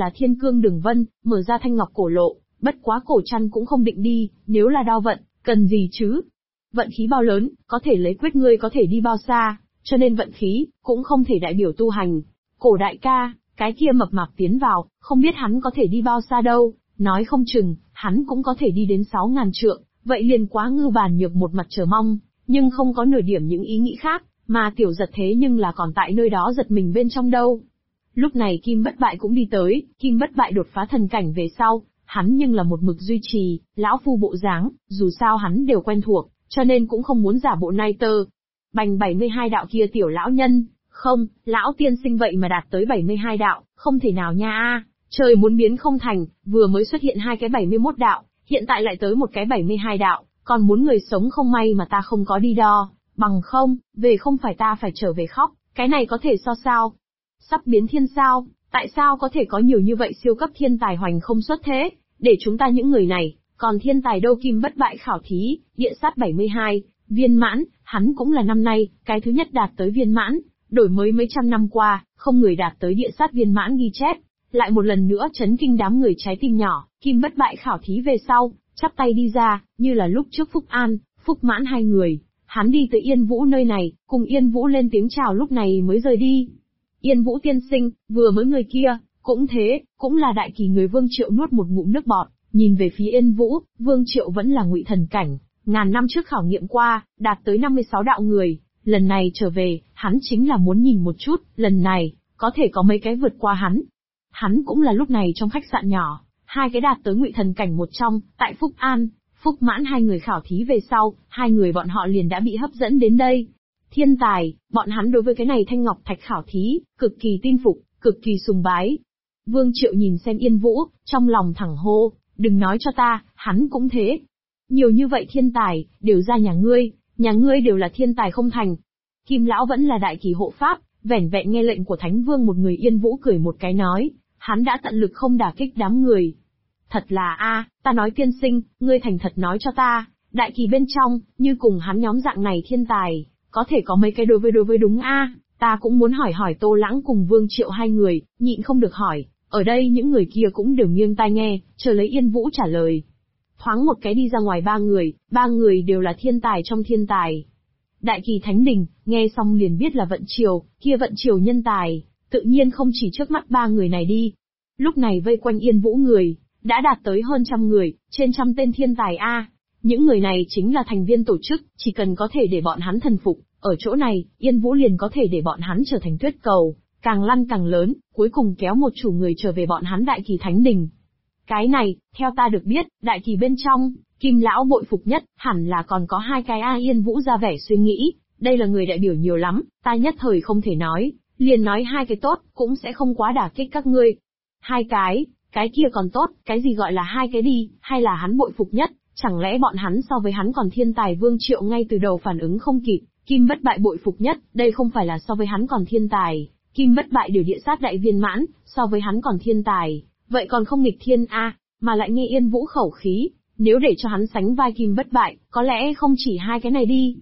là thiên cương đường vân, mở ra thanh ngọc cổ lộ, bất quá cổ chăn cũng không định đi, nếu là đao vận, cần gì chứ? Vận khí bao lớn, có thể lấy quyết ngươi có thể đi bao xa, cho nên vận khí, cũng không thể đại biểu tu hành. Cổ đại ca, cái kia mập mạp tiến vào, không biết hắn có thể đi bao xa đâu, nói không chừng, hắn cũng có thể đi đến 6.000 trượng, vậy liền quá ngưu bàn nhược một mặt chờ mong, nhưng không có nửa điểm những ý nghĩ khác, mà tiểu giật thế nhưng là còn tại nơi đó giật mình bên trong đâu. Lúc này Kim Bất Bại cũng đi tới, Kim Bất Bại đột phá thần cảnh về sau, hắn nhưng là một mực duy trì, lão phu bộ dáng, dù sao hắn đều quen thuộc, cho nên cũng không muốn giả bộ nai tơ. Bành 72 đạo kia tiểu lão nhân, không, lão tiên sinh vậy mà đạt tới 72 đạo, không thể nào nha a, trời muốn biến không thành, vừa mới xuất hiện hai cái 71 đạo, hiện tại lại tới một cái 72 đạo, còn muốn người sống không may mà ta không có đi đo, bằng không, về không phải ta phải trở về khóc, cái này có thể so sao? Sắp biến thiên sao, tại sao có thể có nhiều như vậy siêu cấp thiên tài hoành không xuất thế, để chúng ta những người này, còn thiên tài đâu? Kim Bất Bại khảo thí, địa sát 72, viên mãn, hắn cũng là năm nay, cái thứ nhất đạt tới viên mãn, đổi mới mấy trăm năm qua, không người đạt tới địa sát viên mãn ghi chép, lại một lần nữa chấn kinh đám người trái tim nhỏ. Kim Bất Bại khảo thí về sau, chắp tay đi ra, như là lúc trước Phúc An, Phúc Mãn hai người, hắn đi tới Yên Vũ nơi này, cùng Yên Vũ lên tiếng chào lúc này mới rời đi. Yên Vũ tiên sinh, vừa mới người kia, cũng thế, cũng là đại kỳ người. Vương Triệu nuốt một ngụm nước bọt, nhìn về phía Yên Vũ. Vương Triệu vẫn là ngụy thần cảnh, ngàn năm trước khảo nghiệm qua, đạt tới 56 đạo người, lần này trở về, hắn chính là muốn nhìn một chút, lần này, có thể có mấy cái vượt qua hắn. Hắn cũng là lúc này trong khách sạn nhỏ, hai cái đạt tới ngụy thần cảnh một trong, tại Phúc An, Phúc Mãn hai người khảo thí về sau, hai người bọn họ liền đã bị hấp dẫn đến đây. Thiên tài, bọn hắn đối với cái này thanh ngọc thạch khảo thí, cực kỳ tin phục, cực kỳ sùng bái. Vương Triệu nhìn xem Yên Vũ, trong lòng thẳng hô, đừng nói cho ta, hắn cũng thế. Nhiều như vậy thiên tài, đều ra nhà ngươi đều là thiên tài không thành. Kim Lão vẫn là đại kỳ hộ pháp, vẻn vẹn nghe lệnh của Thánh Vương một người. Yên Vũ cười một cái nói, hắn đã tận lực không đả kích đám người. Thật là ta nói tiên sinh, ngươi thành thật nói cho ta, đại kỳ bên trong, như cùng hắn nhóm dạng này thiên tài, có thể có mấy cái đối với đúng ta cũng muốn hỏi Tô Lãng cùng Vương Triệu hai người, nhịn không được hỏi, ở đây những người kia cũng đều nghiêng tai nghe, chờ lấy Yên Vũ trả lời. Thoáng một cái đi ra ngoài ba người đều là thiên tài trong thiên tài. Đại kỳ Thánh Đình, nghe xong liền biết là vận triều, kia vận triều nhân tài, tự nhiên không chỉ trước mắt ba người này đi. Lúc này vây quanh Yên Vũ người, đã đạt tới hơn trăm người, trên trăm tên thiên tài Những người này chính là thành viên tổ chức, chỉ cần có thể để bọn hắn thần phục, ở chỗ này, Yên Vũ liền có thể để bọn hắn trở thành tuyết cầu, càng lăn càng lớn, cuối cùng kéo một chủ người trở về bọn hắn đại kỳ Thánh Đình. Cái này, theo ta được biết, đại kỳ bên trong, Kim Lão bội phục nhất, hẳn là còn có hai cái Yên Vũ ra vẻ suy nghĩ, đây là người đại biểu nhiều lắm, ta nhất thời không thể nói, liền nói hai cái tốt, cũng sẽ không quá đả kích các ngươi. Hai cái kia còn tốt, cái gì gọi là hai cái đi, hay là hắn bội phục nhất, chẳng lẽ bọn hắn so với hắn còn thiên tài? Vương Triệu ngay từ đầu phản ứng không kịp, Kim Bất Bại bội phục nhất, đây không phải là so với hắn còn thiên tài, Kim Bất Bại điều địa sát đại viên mãn, so với hắn còn thiên tài, vậy còn không nghịch thiên mà lại nghe Yên Vũ khẩu khí, nếu để cho hắn sánh vai Kim Bất Bại, có lẽ không chỉ hai cái này đi.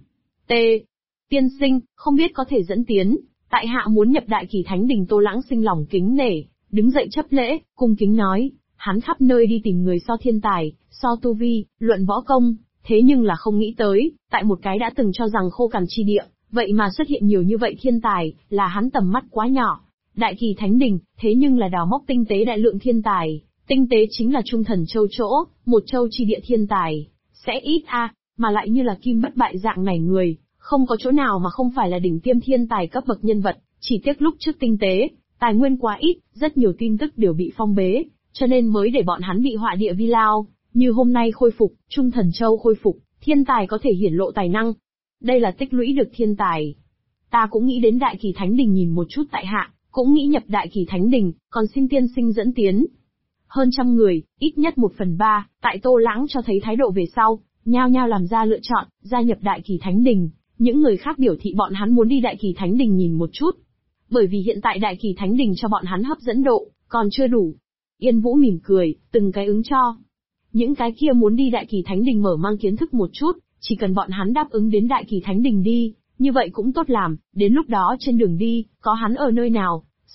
Tiên sinh, không biết có thể dẫn tiến, tại hạ muốn nhập đại kỳ Thánh Đình. Tô Lãng sinh lòng kính nể, đứng dậy chấp lễ, cung kính nói, hắn khắp nơi đi tìm người so thiên tài, so tu vi, luận võ công, thế nhưng là không nghĩ tới, tại một cái đã từng cho rằng khô cằn chi địa, vậy mà xuất hiện nhiều như vậy thiên tài, là hắn tầm mắt quá nhỏ. Đại kỳ Thánh Đình, thế nhưng là đào móc tinh tế đại lượng thiên tài, tinh tế chính là Trung Thần Châu chỗ, một châu chi địa thiên tài, sẽ ít mà lại như là Kim Bất Bại dạng này người, không có chỗ nào mà không phải là đỉnh tiêm thiên tài cấp bậc nhân vật, chỉ tiếc lúc trước tinh tế, tài nguyên quá ít, rất nhiều tin tức đều bị phong bế, cho nên mới để bọn hắn bị họa địa vi lao, như hôm nay khôi phục, Trung Thần Châu khôi phục, thiên tài có thể hiển lộ tài năng. Đây là tích lũy được thiên tài. Ta cũng nghĩ đến đại kỳ Thánh Đình nhìn một chút tại hạ, cũng nghĩ nhập đại kỳ Thánh Đình, còn xin tiên sinh dẫn tiến. Hơn trăm người, ít nhất 1/3, tại Tô Lãng cho thấy thái độ về sau, nhao nhao làm ra lựa chọn, gia nhập đại kỳ Thánh Đình. Những người khác biểu thị bọn hắn muốn đi đại kỳ Thánh Đình nhìn một chút. Bởi vì hiện tại đại kỳ Thánh Đình cho bọn hắn hấp dẫn độ, còn chưa đủ. Yên Vũ mỉm cười, từng cái ứng cho. Những cái kia muốn đi đại kỳ Thánh Đình mở mang kiến thức một chút, chỉ cần bọn hắn đáp ứng đến đại kỳ Thánh Đình đi, như vậy cũng tốt làm, đến lúc đó trên đường đi, có hắn ở nơi nào,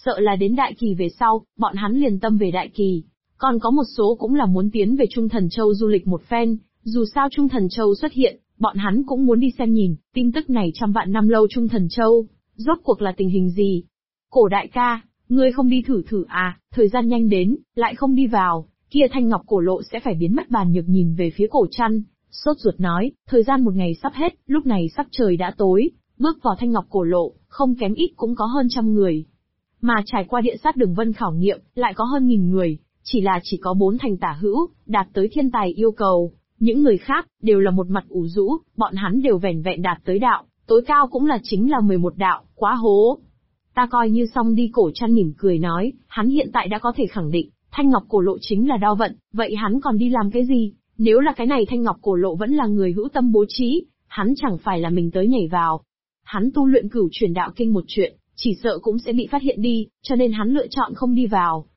sợ là đến Đại Kỳ về sau, bọn hắn liền tâm về Đại Kỳ. Còn có một số cũng là muốn tiến về Trung Thần Châu du lịch một phen, dù sao Trung Thần Châu xuất hiện, bọn hắn cũng muốn đi xem nhìn, tin tức này trăm vạn năm lâu Trung Thần Châu, rốt cuộc là tình hình gì. Cổ đại ca, ngươi không đi thử thử à, thời gian nhanh đến, lại không đi vào, kia thanh ngọc cổ lộ sẽ phải biến mất. Bàn Nhược nhìn về phía Cổ Trăn, sốt ruột nói, thời gian một ngày sắp hết, lúc này sắc trời đã tối, bước vào thanh ngọc cổ lộ, không kém ít cũng có hơn 100 người. Mà trải qua địa sát đường vân khảo nghiệm, lại có hơn 1000 người, chỉ có 4 thành tả hữu, đạt tới thiên tài yêu cầu. Những người khác, đều là một mặt ủ rũ, bọn hắn đều vẻn vẹn đạt tới đạo, tối cao cũng là chính là 11 đạo, quá hố. Ta coi như xong đi. Cổ Trăn mỉm cười nói, hắn hiện tại đã có thể khẳng định, thanh ngọc cổ lộ chính là đao vận, vậy hắn còn đi làm cái gì? Nếu là cái này thanh ngọc cổ lộ vẫn là người hữu tâm bố trí, hắn chẳng phải là mình tới nhảy vào. Hắn tu luyện Cửu Truyền Đạo Kinh một chuyện, chỉ sợ cũng sẽ bị phát hiện đi, cho nên hắn lựa chọn không đi vào.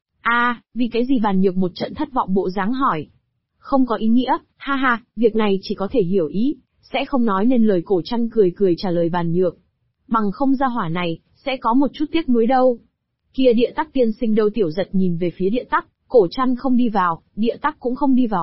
Vì cái gì? Bàn Nhược một trận thất vọng bộ dáng hỏi. Không có ý nghĩa, ha ha, việc này chỉ có thể hiểu ý, sẽ không nói nên lời. Cổ Trăn cười cười trả lời Bàn Nhược. Bằng không gia hỏa này, sẽ có một chút tiếc nuối đâu. Kia Địa Tắc tiên sinh đâu? Tiểu Giật nhìn về phía Địa Tắc, Cổ Trăn không đi vào, Địa Tắc cũng không đi vào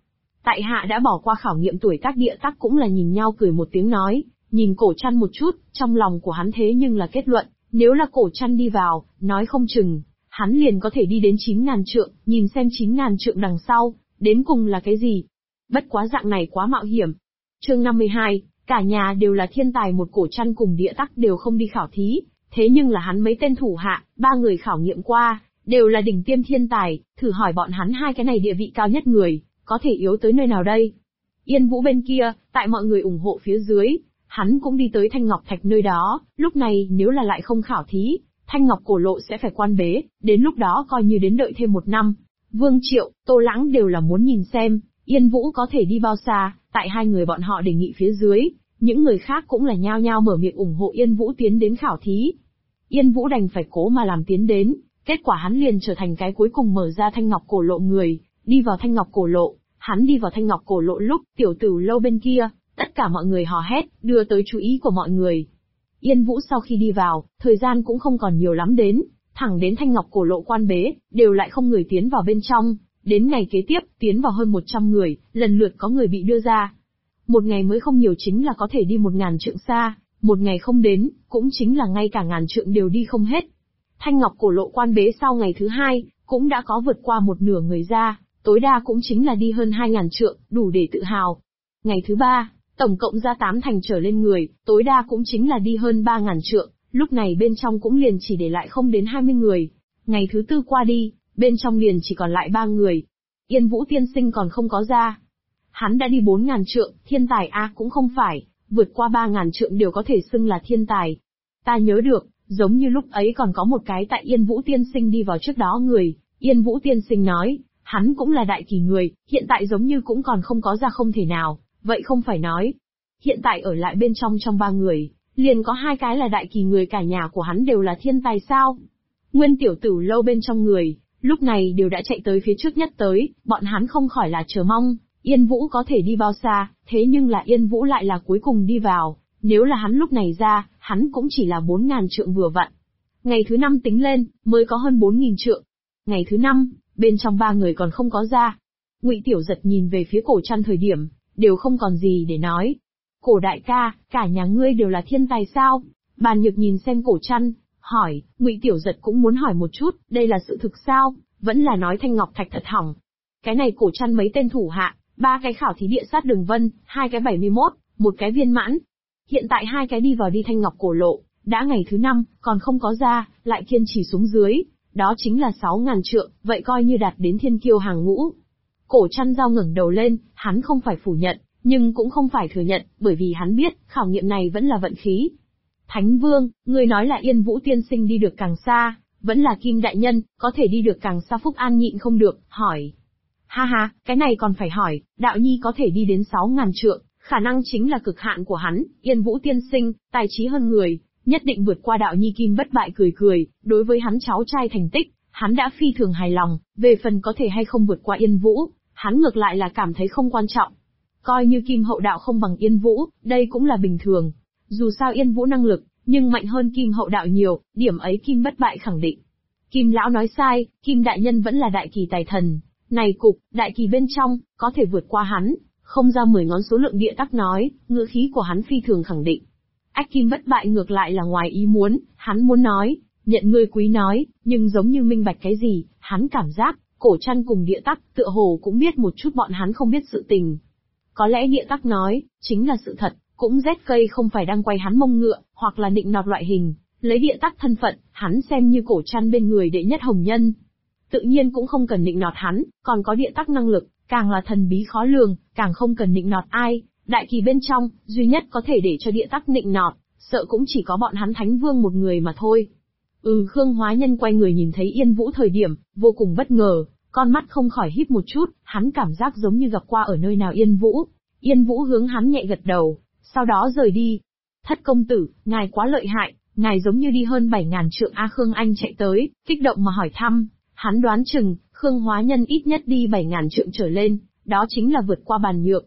Tại hạ đã bỏ qua khảo nghiệm tuổi tác. Địa Tắc cũng là nhìn nhau cười một tiếng nói, nhìn Cổ Trăn một chút, trong lòng của hắn thế nhưng là kết luận, nếu là Cổ Trăn đi vào, nói không chừng, hắn liền có thể đi đến 9.000 trượng, nhìn xem 9.000 trượng đằng sau, đến cùng là cái gì. Bất quá dạng này quá mạo hiểm. Chương 52, cả nhà đều là thiên tài. Một Cổ Trăn cùng Địa Tắc đều không đi khảo thí, thế nhưng là hắn mấy tên thủ hạ, 3 người khảo nghiệm qua, đều là đỉnh tiêm thiên tài, thử hỏi bọn hắn hai cái này địa vị cao nhất người, có thể yếu tới nơi nào đây? Yên Vũ bên kia, tại mọi người ủng hộ phía dưới, hắn cũng đi tới Thanh Ngọc Thạch nơi đó, lúc này nếu là lại không khảo thí, Thanh Ngọc cổ lộ sẽ phải quan bế, đến lúc đó coi như đến đợi thêm 1 năm. Vương Triệu, Tô Lãng đều là muốn nhìn xem, Yên Vũ có thể đi bao xa. Tại hai người bọn họ đề nghị phía dưới, những người khác cũng là nhao nhao mở miệng ủng hộ Yên Vũ tiến đến khảo thí. Yên Vũ đành phải cố mà làm tiến đến, kết quả hắn liền trở thành cái cuối cùng mở ra Thanh Ngọc cổ lộ người, đi vào Thanh Ngọc cổ lộ. Hắn đi vào Thanh Ngọc cổ lộ lúc, Tiểu Tử Lâu bên kia, tất cả mọi người hò hét, đưa tới chú ý của mọi người. Yên Vũ sau khi đi vào, thời gian cũng không còn nhiều lắm đến, thẳng đến Thanh Ngọc cổ lộ quan bế, đều lại không người tiến vào bên trong. Đến ngày kế tiếp, tiến vào hơn 100 người, lần lượt có người bị đưa ra. Một ngày mới không nhiều chính là có thể đi 1000 trượng xa, một ngày không đến, cũng chính là ngay cả 1000 trượng đều đi không hết. Thanh Ngọc cổ lộ quan bế sau ngày thứ 2, cũng đã có vượt qua một nửa người ra, tối đa cũng chính là đi hơn 2000 trượng, đủ để tự hào. Ngày thứ 3, tổng cộng ra 8 thành trở lên người, tối đa cũng chính là đi hơn 3000 trượng, lúc này bên trong cũng liền chỉ để lại không đến 20 người. Ngày thứ 4 qua đi, bên trong liền chỉ còn lại 3 người. Yên Vũ tiên sinh còn không có ra. Hắn đã đi 4000 trượng, thiên tài cũng không phải, vượt qua 3000 trượng đều có thể xưng là thiên tài. Ta nhớ được, giống như lúc ấy còn có một cái tại Yên Vũ tiên sinh đi vào trước đó người, Yên Vũ tiên sinh nói, hắn cũng là đại kỳ người, hiện tại giống như cũng còn không có ra. Không thể nào, vậy không phải nói, hiện tại ở lại bên trong 3 người, liền có 2 cái là đại kỳ người, cả nhà của hắn đều là thiên tài sao? Nguyên Tiểu Tử Lâu bên trong người, lúc này đều đã chạy tới phía trước nhất tới, bọn hắn không khỏi là chờ mong, Yên Vũ có thể đi bao xa, thế nhưng là Yên Vũ lại là cuối cùng đi vào, nếu là hắn lúc này ra, hắn cũng chỉ là 4000 trượng vừa vặn. Ngày thứ 5 tính lên, mới có hơn 4000 trượng. Ngày thứ 5, bên trong 3 người còn không có ra. Ngụy Tiểu Giật nhìn về phía Cổ Trăn thời điểm, đều không còn gì để nói. Cổ đại ca, cả nhà ngươi đều là thiên tài sao? Bàn Nhược nhìn xem Cổ Trăn, hỏi, Ngụy Tiểu Giật cũng muốn hỏi một chút, đây là sự thực sao, vẫn là nói Thanh Ngọc Thạch thật hỏng. Cái này Cổ Trăn mấy tên thủ hạ, 3 cái khảo thí địa sát đường vân, 2 cái 71, một cái viên mãn. Hiện tại 2 cái đi vào đi Thanh Ngọc cổ lộ, đã ngày thứ 5, còn không có ra, lại kiên trì xuống dưới, đó chính là 6000 trượng, vậy coi như đạt đến thiên kiêu hàng ngũ. Cổ Trăn Dao ngẩng đầu lên, hắn không phải phủ nhận, nhưng cũng không phải thừa nhận, bởi vì hắn biết, khảo nghiệm này vẫn là vận khí. Thánh Vương, ngươi nói là Yên Vũ tiên sinh đi được càng xa, vẫn là Kim đại nhân, có thể đi được càng xa? Phúc An nhịn không được, hỏi. Ha ha, cái này còn phải hỏi, đạo nhi có thể đi đến 6000 trượng, khả năng chính là cực hạn của hắn. Yên Vũ tiên sinh, tài trí hơn người, nhất định vượt qua đạo nhi. Kim bất bại cười cười, đối với hắn cháu trai thành tích, hắn đã phi thường hài lòng, về phần có thể hay không vượt qua Yên Vũ, hắn ngược lại là cảm thấy không quan trọng. Coi như Kim hậu đạo không bằng Yên Vũ, đây cũng là bình thường. Dù sao Yên Vũ năng lực, nhưng mạnh hơn Kim hậu đạo nhiều, điểm ấy Kim bất bại khẳng định. Kim lão nói sai, Kim đại nhân vẫn là đại kỳ tài thần. Này cục, đại kỳ bên trong, có thể vượt qua hắn, không ra 10 ngón số lượng địa tắc nói, ngữ khí của hắn phi thường khẳng định. Ách Kim bất bại ngược lại là ngoài ý muốn, hắn muốn nói, nhận ngươi quý nói, nhưng giống như minh bạch cái gì, hắn cảm giác, cổ trăn cùng địa tắc, tựa hồ cũng biết một chút bọn hắn không biết sự tình. Có lẽ địa tắc nói, chính là sự thật, cũng ZK không phải đang quay hắn mông ngựa, hoặc là nịnh nọt loại hình, lấy địa tắc thân phận, hắn xem như cổ trăn bên người đệ nhất hồng nhân. Tự nhiên cũng không cần nịnh nọt hắn, còn có địa tắc năng lực, càng là thần bí khó lường, càng không cần nịnh nọt ai. Đại kỳ bên trong, duy nhất có thể để cho địa tắc nịnh nọt, sợ cũng chỉ có bọn hắn Thánh Vương một người mà thôi. Khương Hóa Nhân quay người nhìn thấy Yên Vũ thời điểm, vô cùng bất ngờ, con mắt không khỏi híp một chút, hắn cảm giác giống như gặp qua ở nơi nào Yên Vũ. Yên Vũ hướng hắn nhẹ gật đầu, sau đó rời đi. Thất công tử, ngài quá lợi hại, ngài giống như đi hơn 7.000 trượng A Khương Anh chạy tới, kích động mà hỏi thăm, hắn đoán chừng, Khương Hóa Nhân ít nhất đi 7.000 trượng trở lên, đó chính là vượt qua Bàn Nhược.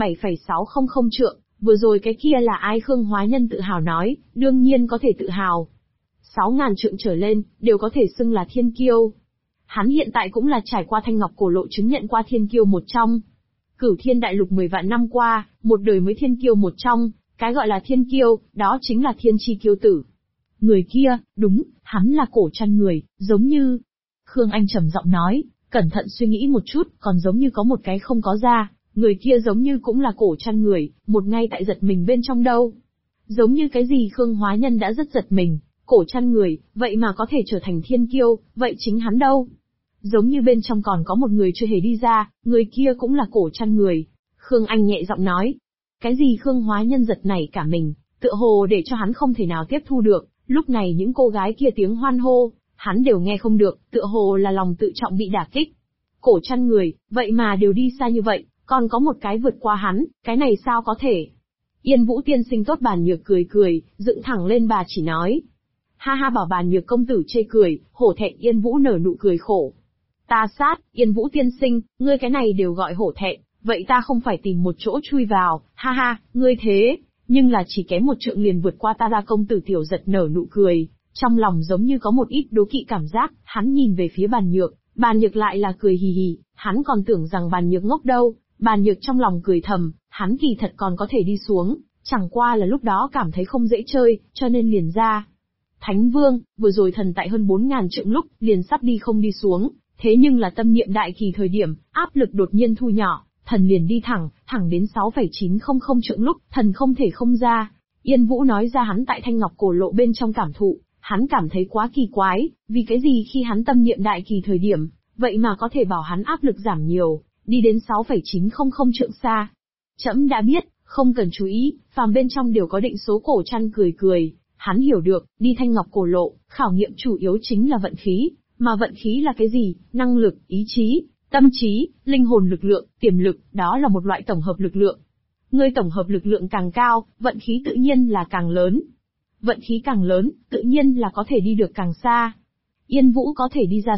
7,600 trượng, vừa rồi cái kia là ai? Khương Hóa Nhân tự hào nói, đương nhiên có thể tự hào. 6.000 trượng trở lên, đều có thể xưng là thiên kiêu. Hắn hiện tại cũng là trải qua thanh ngọc cổ lộ chứng nhận qua thiên kiêu một trong. Cửu Thiên Đại Lục 10 vạn năm qua, một đời mới thiên kiêu một trong, cái gọi là thiên kiêu, đó chính là thiên chi kiêu tử. Người kia, đúng, hắn là cổ trăn người, giống như... Khương Anh trầm giọng nói, cẩn thận suy nghĩ một chút, còn giống như có một cái không có ra, người kia giống như cũng là cổ trăn người, một ngay tại giật mình bên trong đâu. Giống như cái gì? Khương Hóa Nhân đã rất giật mình, cổ trăn người, vậy mà có thể trở thành thiên kiêu, vậy chính hắn đâu? Giống như bên trong còn có một người chưa hề đi ra, người kia cũng là cổ trăn người. Khương Anh nhẹ giọng nói. Cái gì? Khương Hóa Nhân giật nảy cả mình, tựa hồ để cho hắn không thể nào tiếp thu được, lúc này những cô gái kia tiếng hoan hô, hắn đều nghe không được, tựa hồ là lòng tự trọng bị đả kích. Cổ trăn người, vậy mà đều đi xa như vậy, còn có một cái vượt qua hắn, cái này sao có thể? Yên Vũ tiên sinh tốt. Bàn Nhược cười cười, dựng thẳng lên bà chỉ nói. Ha ha, bảo Bàn Nhược công tử chê cười, hổ thẹn. Yên Vũ nở nụ cười khổ. Ta sát, Yên Vũ tiên sinh, ngươi cái này đều gọi hổ thẹn, vậy ta không phải tìm một chỗ chui vào, ha ha, ngươi thế, nhưng là chỉ kém một trượng liền vượt qua ta ra. Công tử Tiểu Giật nở nụ cười, trong lòng giống như có một ít đố kỵ cảm giác, hắn nhìn về phía Bàn Nhược, Bàn Nhược lại là cười hì hì, hắn còn tưởng rằng Bàn Nhược ngốc đâu. Bàn Nhược trong lòng cười thầm, hắn kỳ thật còn có thể đi xuống, chẳng qua là lúc đó cảm thấy không dễ chơi, cho nên liền ra. Thánh Vương, vừa rồi thần tại hơn 4.000 trượng lúc, liền sắp đi không đi xuống, thế nhưng là tâm niệm đại kỳ thời điểm, áp lực đột nhiên thu nhỏ, thần liền đi thẳng đến 6,900 trượng lúc, thần không thể không ra. Yên Vũ nói ra hắn tại Thanh Ngọc cổ lộ bên trong cảm thụ, hắn cảm thấy quá kỳ quái, vì cái gì khi hắn tâm niệm đại kỳ thời điểm, vậy mà có thể bảo hắn áp lực giảm nhiều, đi đến 6,900 trượng xa. Trẫm đã biết, không cần chú ý, phàm bên trong đều có định số. Cổ trăn cười cười, hắn hiểu được, đi Thanh Ngọc cổ lộ, khảo nghiệm chủ yếu chính là vận khí, mà vận khí là cái gì? Năng lực, ý chí, tâm trí, linh hồn lực lượng, tiềm lực, đó là một loại tổng hợp lực lượng. Ngươi tổng hợp lực lượng càng cao, vận khí tự nhiên là càng lớn. Vận khí càng lớn, tự nhiên là có thể đi được càng xa. Yên Vũ có thể đi ra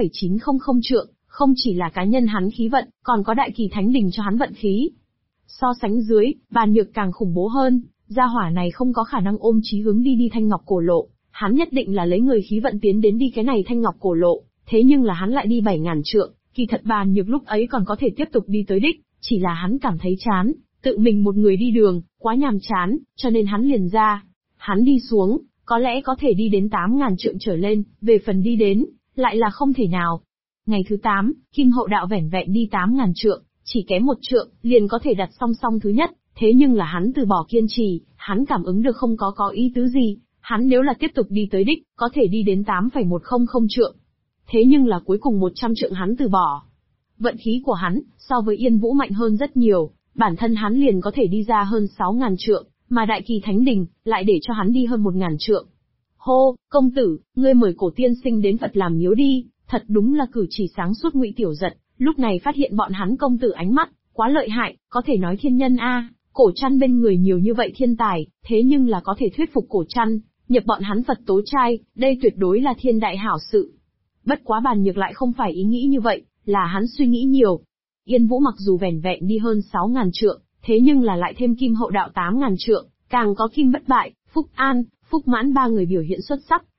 6,900 trượng, không chỉ là cá nhân hắn khí vận, còn có đại kỳ thánh đình cho hắn vận khí. So sánh dưới, Bàn Nhược càng khủng bố hơn, gia hỏa này không có khả năng ôm chí hướng đi Thanh Ngọc cổ lộ, hắn nhất định là lấy người khí vận tiến đến đi cái này Thanh Ngọc cổ lộ, thế nhưng là hắn lại đi 7.000 trượng, kỳ thật Bàn Nhược lúc ấy còn có thể tiếp tục đi tới đích, chỉ là hắn cảm thấy chán, tự mình một người đi đường, quá nhàm chán, cho nên hắn liền ra. Hắn đi xuống, có lẽ có thể đi đến 8.000 trượng trở lên, về phần đi đến, lại là không thể nào. Ngày thứ 8, Kim Hậu Đạo vẻn vẹn đi 8.000 trượng, chỉ kém một trượng, liền có thể đặt song song thứ nhất, thế nhưng là hắn từ bỏ kiên trì, hắn cảm ứng được không có ý tứ gì, hắn nếu là tiếp tục đi tới đích, có thể đi đến 8,100 trượng. Thế nhưng là cuối cùng 100 trượng hắn từ bỏ. Vận khí của hắn, so với Yên Vũ mạnh hơn rất nhiều, bản thân hắn liền có thể đi ra hơn 6.000 trượng, mà đại kỳ thánh đình, lại để cho hắn đi hơn 1.000 trượng. Hô, công tử, ngươi mời cổ tiên sinh đến Phật làm miếu đi, thật đúng là cử chỉ sáng suốt. Ngụy Tiểu Giật, lúc này phát hiện bọn hắn công tử ánh mắt, quá lợi hại, có thể nói thiên nhân a. Cổ trăn bên người nhiều như vậy thiên tài, thế nhưng là có thể thuyết phục cổ trăn, nhập bọn hắn Phật tố trai, đây tuyệt đối là thiên đại hảo sự. Bất quá Bàn Nhược lại không phải ý nghĩ như vậy, là hắn suy nghĩ nhiều. Yên Vũ mặc dù vẻn vẹn đi hơn 6.000 trượng, thế nhưng là lại thêm Kim Hậu Đạo 8.000 trượng, càng có Kim Bất Bại, Phúc An, Phúc Mãn ba người biểu hiện xuất sắc,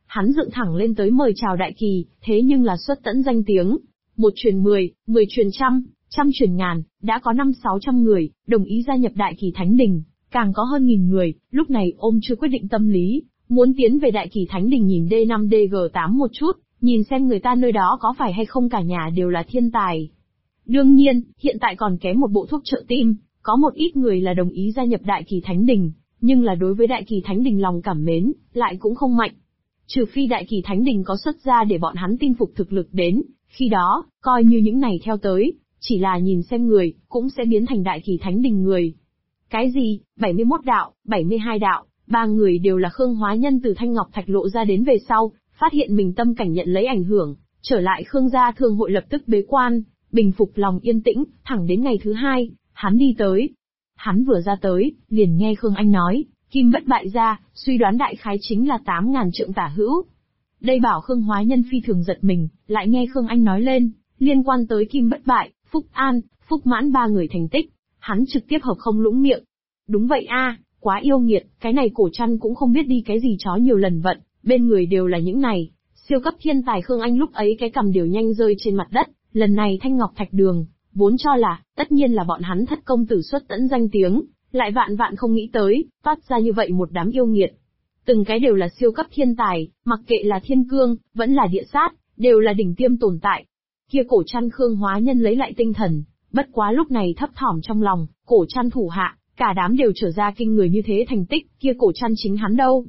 hắn dựng thẳng lên tới mời chào đại kỳ, thế nhưng là xuất tẫn danh tiếng. Một truyền 10, 10 truyền trăm, trăm truyền ngàn, đã có 500-600 người, đồng ý gia nhập đại kỳ thánh đình, càng có hơn 1000 người, lúc này ôm chưa quyết định tâm lý, muốn tiến về đại kỳ thánh đình nhìn D5DG8 một chút, nhìn xem người ta nơi đó có phải hay không cả nhà đều là thiên tài. Đương nhiên, hiện tại còn kém một bộ thuốc trợ tim, có một ít người là đồng ý gia nhập đại kỳ thánh đình, nhưng là đối với đại kỳ thánh đình lòng cảm mến, lại cũng không mạnh. Trừ phi đại kỳ thánh đình có xuất ra để bọn hắn tin phục thực lực đến, khi đó, coi như những này theo tới, chỉ là nhìn xem người, cũng sẽ biến thành đại kỳ thánh đình người. Cái gì, 71 đạo, 72 đạo, ba người đều là Khương Hóa Nhân từ Thanh Ngọc Thạch lộ ra đến về sau, phát hiện mình tâm cảnh nhận lấy ảnh hưởng, trở lại Khương gia thương hội lập tức bế quan, bình phục lòng yên tĩnh, thẳng đến ngày thứ 2, hắn đi tới. Hắn vừa ra tới, liền nghe Khương Anh nói, Kim bất bại ra, suy đoán đại khái chính là 8.000 trượng tả hữu. Đây bảo Khương Hóa Nhân phi thường giật mình, lại nghe Khương Anh nói lên, liên quan tới Kim bất bại, Phúc An, Phúc Mãn ba người thành tích, hắn trực tiếp hợp không lũng miệng. Đúng vậy a, quá yêu nghiệt, cái này cổ trăn cũng không biết đi cái gì chó nhiều lần vận, bên người đều là những này. Siêu cấp thiên tài Khương Anh lúc ấy cái cầm đều nhanh rơi trên mặt đất, lần này Thanh Ngọc Thạch Đường, vốn cho là, tất nhiên là bọn hắn thất công tử xuất tẫn danh tiếng, lại vạn vạn không nghĩ tới, toát ra như vậy một đám yêu nghiệt. Từng cái đều là siêu cấp thiên tài, mặc kệ là thiên cương, vẫn là địa sát, đều là đỉnh tiêm tồn tại. Kia cổ trăn Khương Hóa Nhân lấy lại tinh thần, bất quá lúc này thấp thỏm trong lòng, cổ trăn thủ hạ, cả đám đều trở ra kinh người như thế thành tích, kia cổ trăn chính hắn đâu.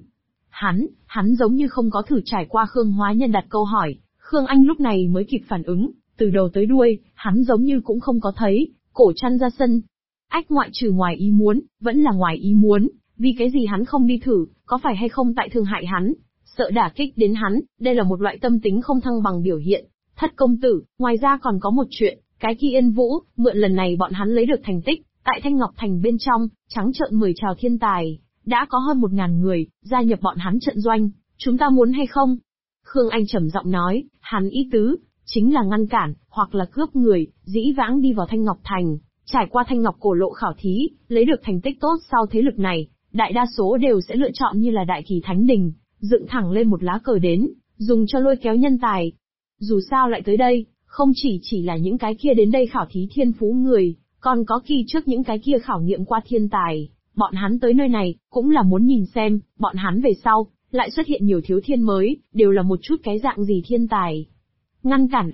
Hắn giống như không có thử trải qua Khương Hóa Nhân đặt câu hỏi, Khương Anh lúc này mới kịp phản ứng, từ đầu tới đuôi, hắn giống như cũng không có thấy, cổ trăn ra sân. Ách ngoại trừ ngoài ý muốn, vẫn là ngoài ý muốn, vì cái gì hắn không đi thử, có phải hay không tại thương hại hắn, sợ đả kích đến hắn, đây là một loại tâm tính không thăng bằng biểu hiện. Thất công tử, ngoài ra còn có một chuyện, cái kia Yên Vũ, mượn lần này bọn hắn lấy được thành tích, tại Thanh Ngọc Thành bên trong, trắng trợn mời chào thiên tài, đã có hơn 1000 người, gia nhập bọn hắn trận doanh, chúng ta muốn hay không? Khương Anh trầm giọng nói, hắn ý tứ, chính là ngăn cản, hoặc là cướp người, dĩ vãng đi vào Thanh Ngọc Thành, trải qua Thanh Ngọc cổ lộ khảo thí, lấy được thành tích tốt sau thế lực này, đại đa số đều sẽ lựa chọn như là đại kỳ thánh đình, dựng thẳng lên một lá cờ đến, dùng cho lôi kéo nhân tài. Dù sao lại tới đây, không chỉ là những cái kia đến đây khảo thí thiên phú người, còn có kỳ trước những cái kia khảo nghiệm qua thiên tài, bọn hắn tới nơi này, cũng là muốn nhìn xem, bọn hắn về sau, lại xuất hiện nhiều thiếu thiên mới, đều là một chút cái dạng gì thiên tài. Ngăn cản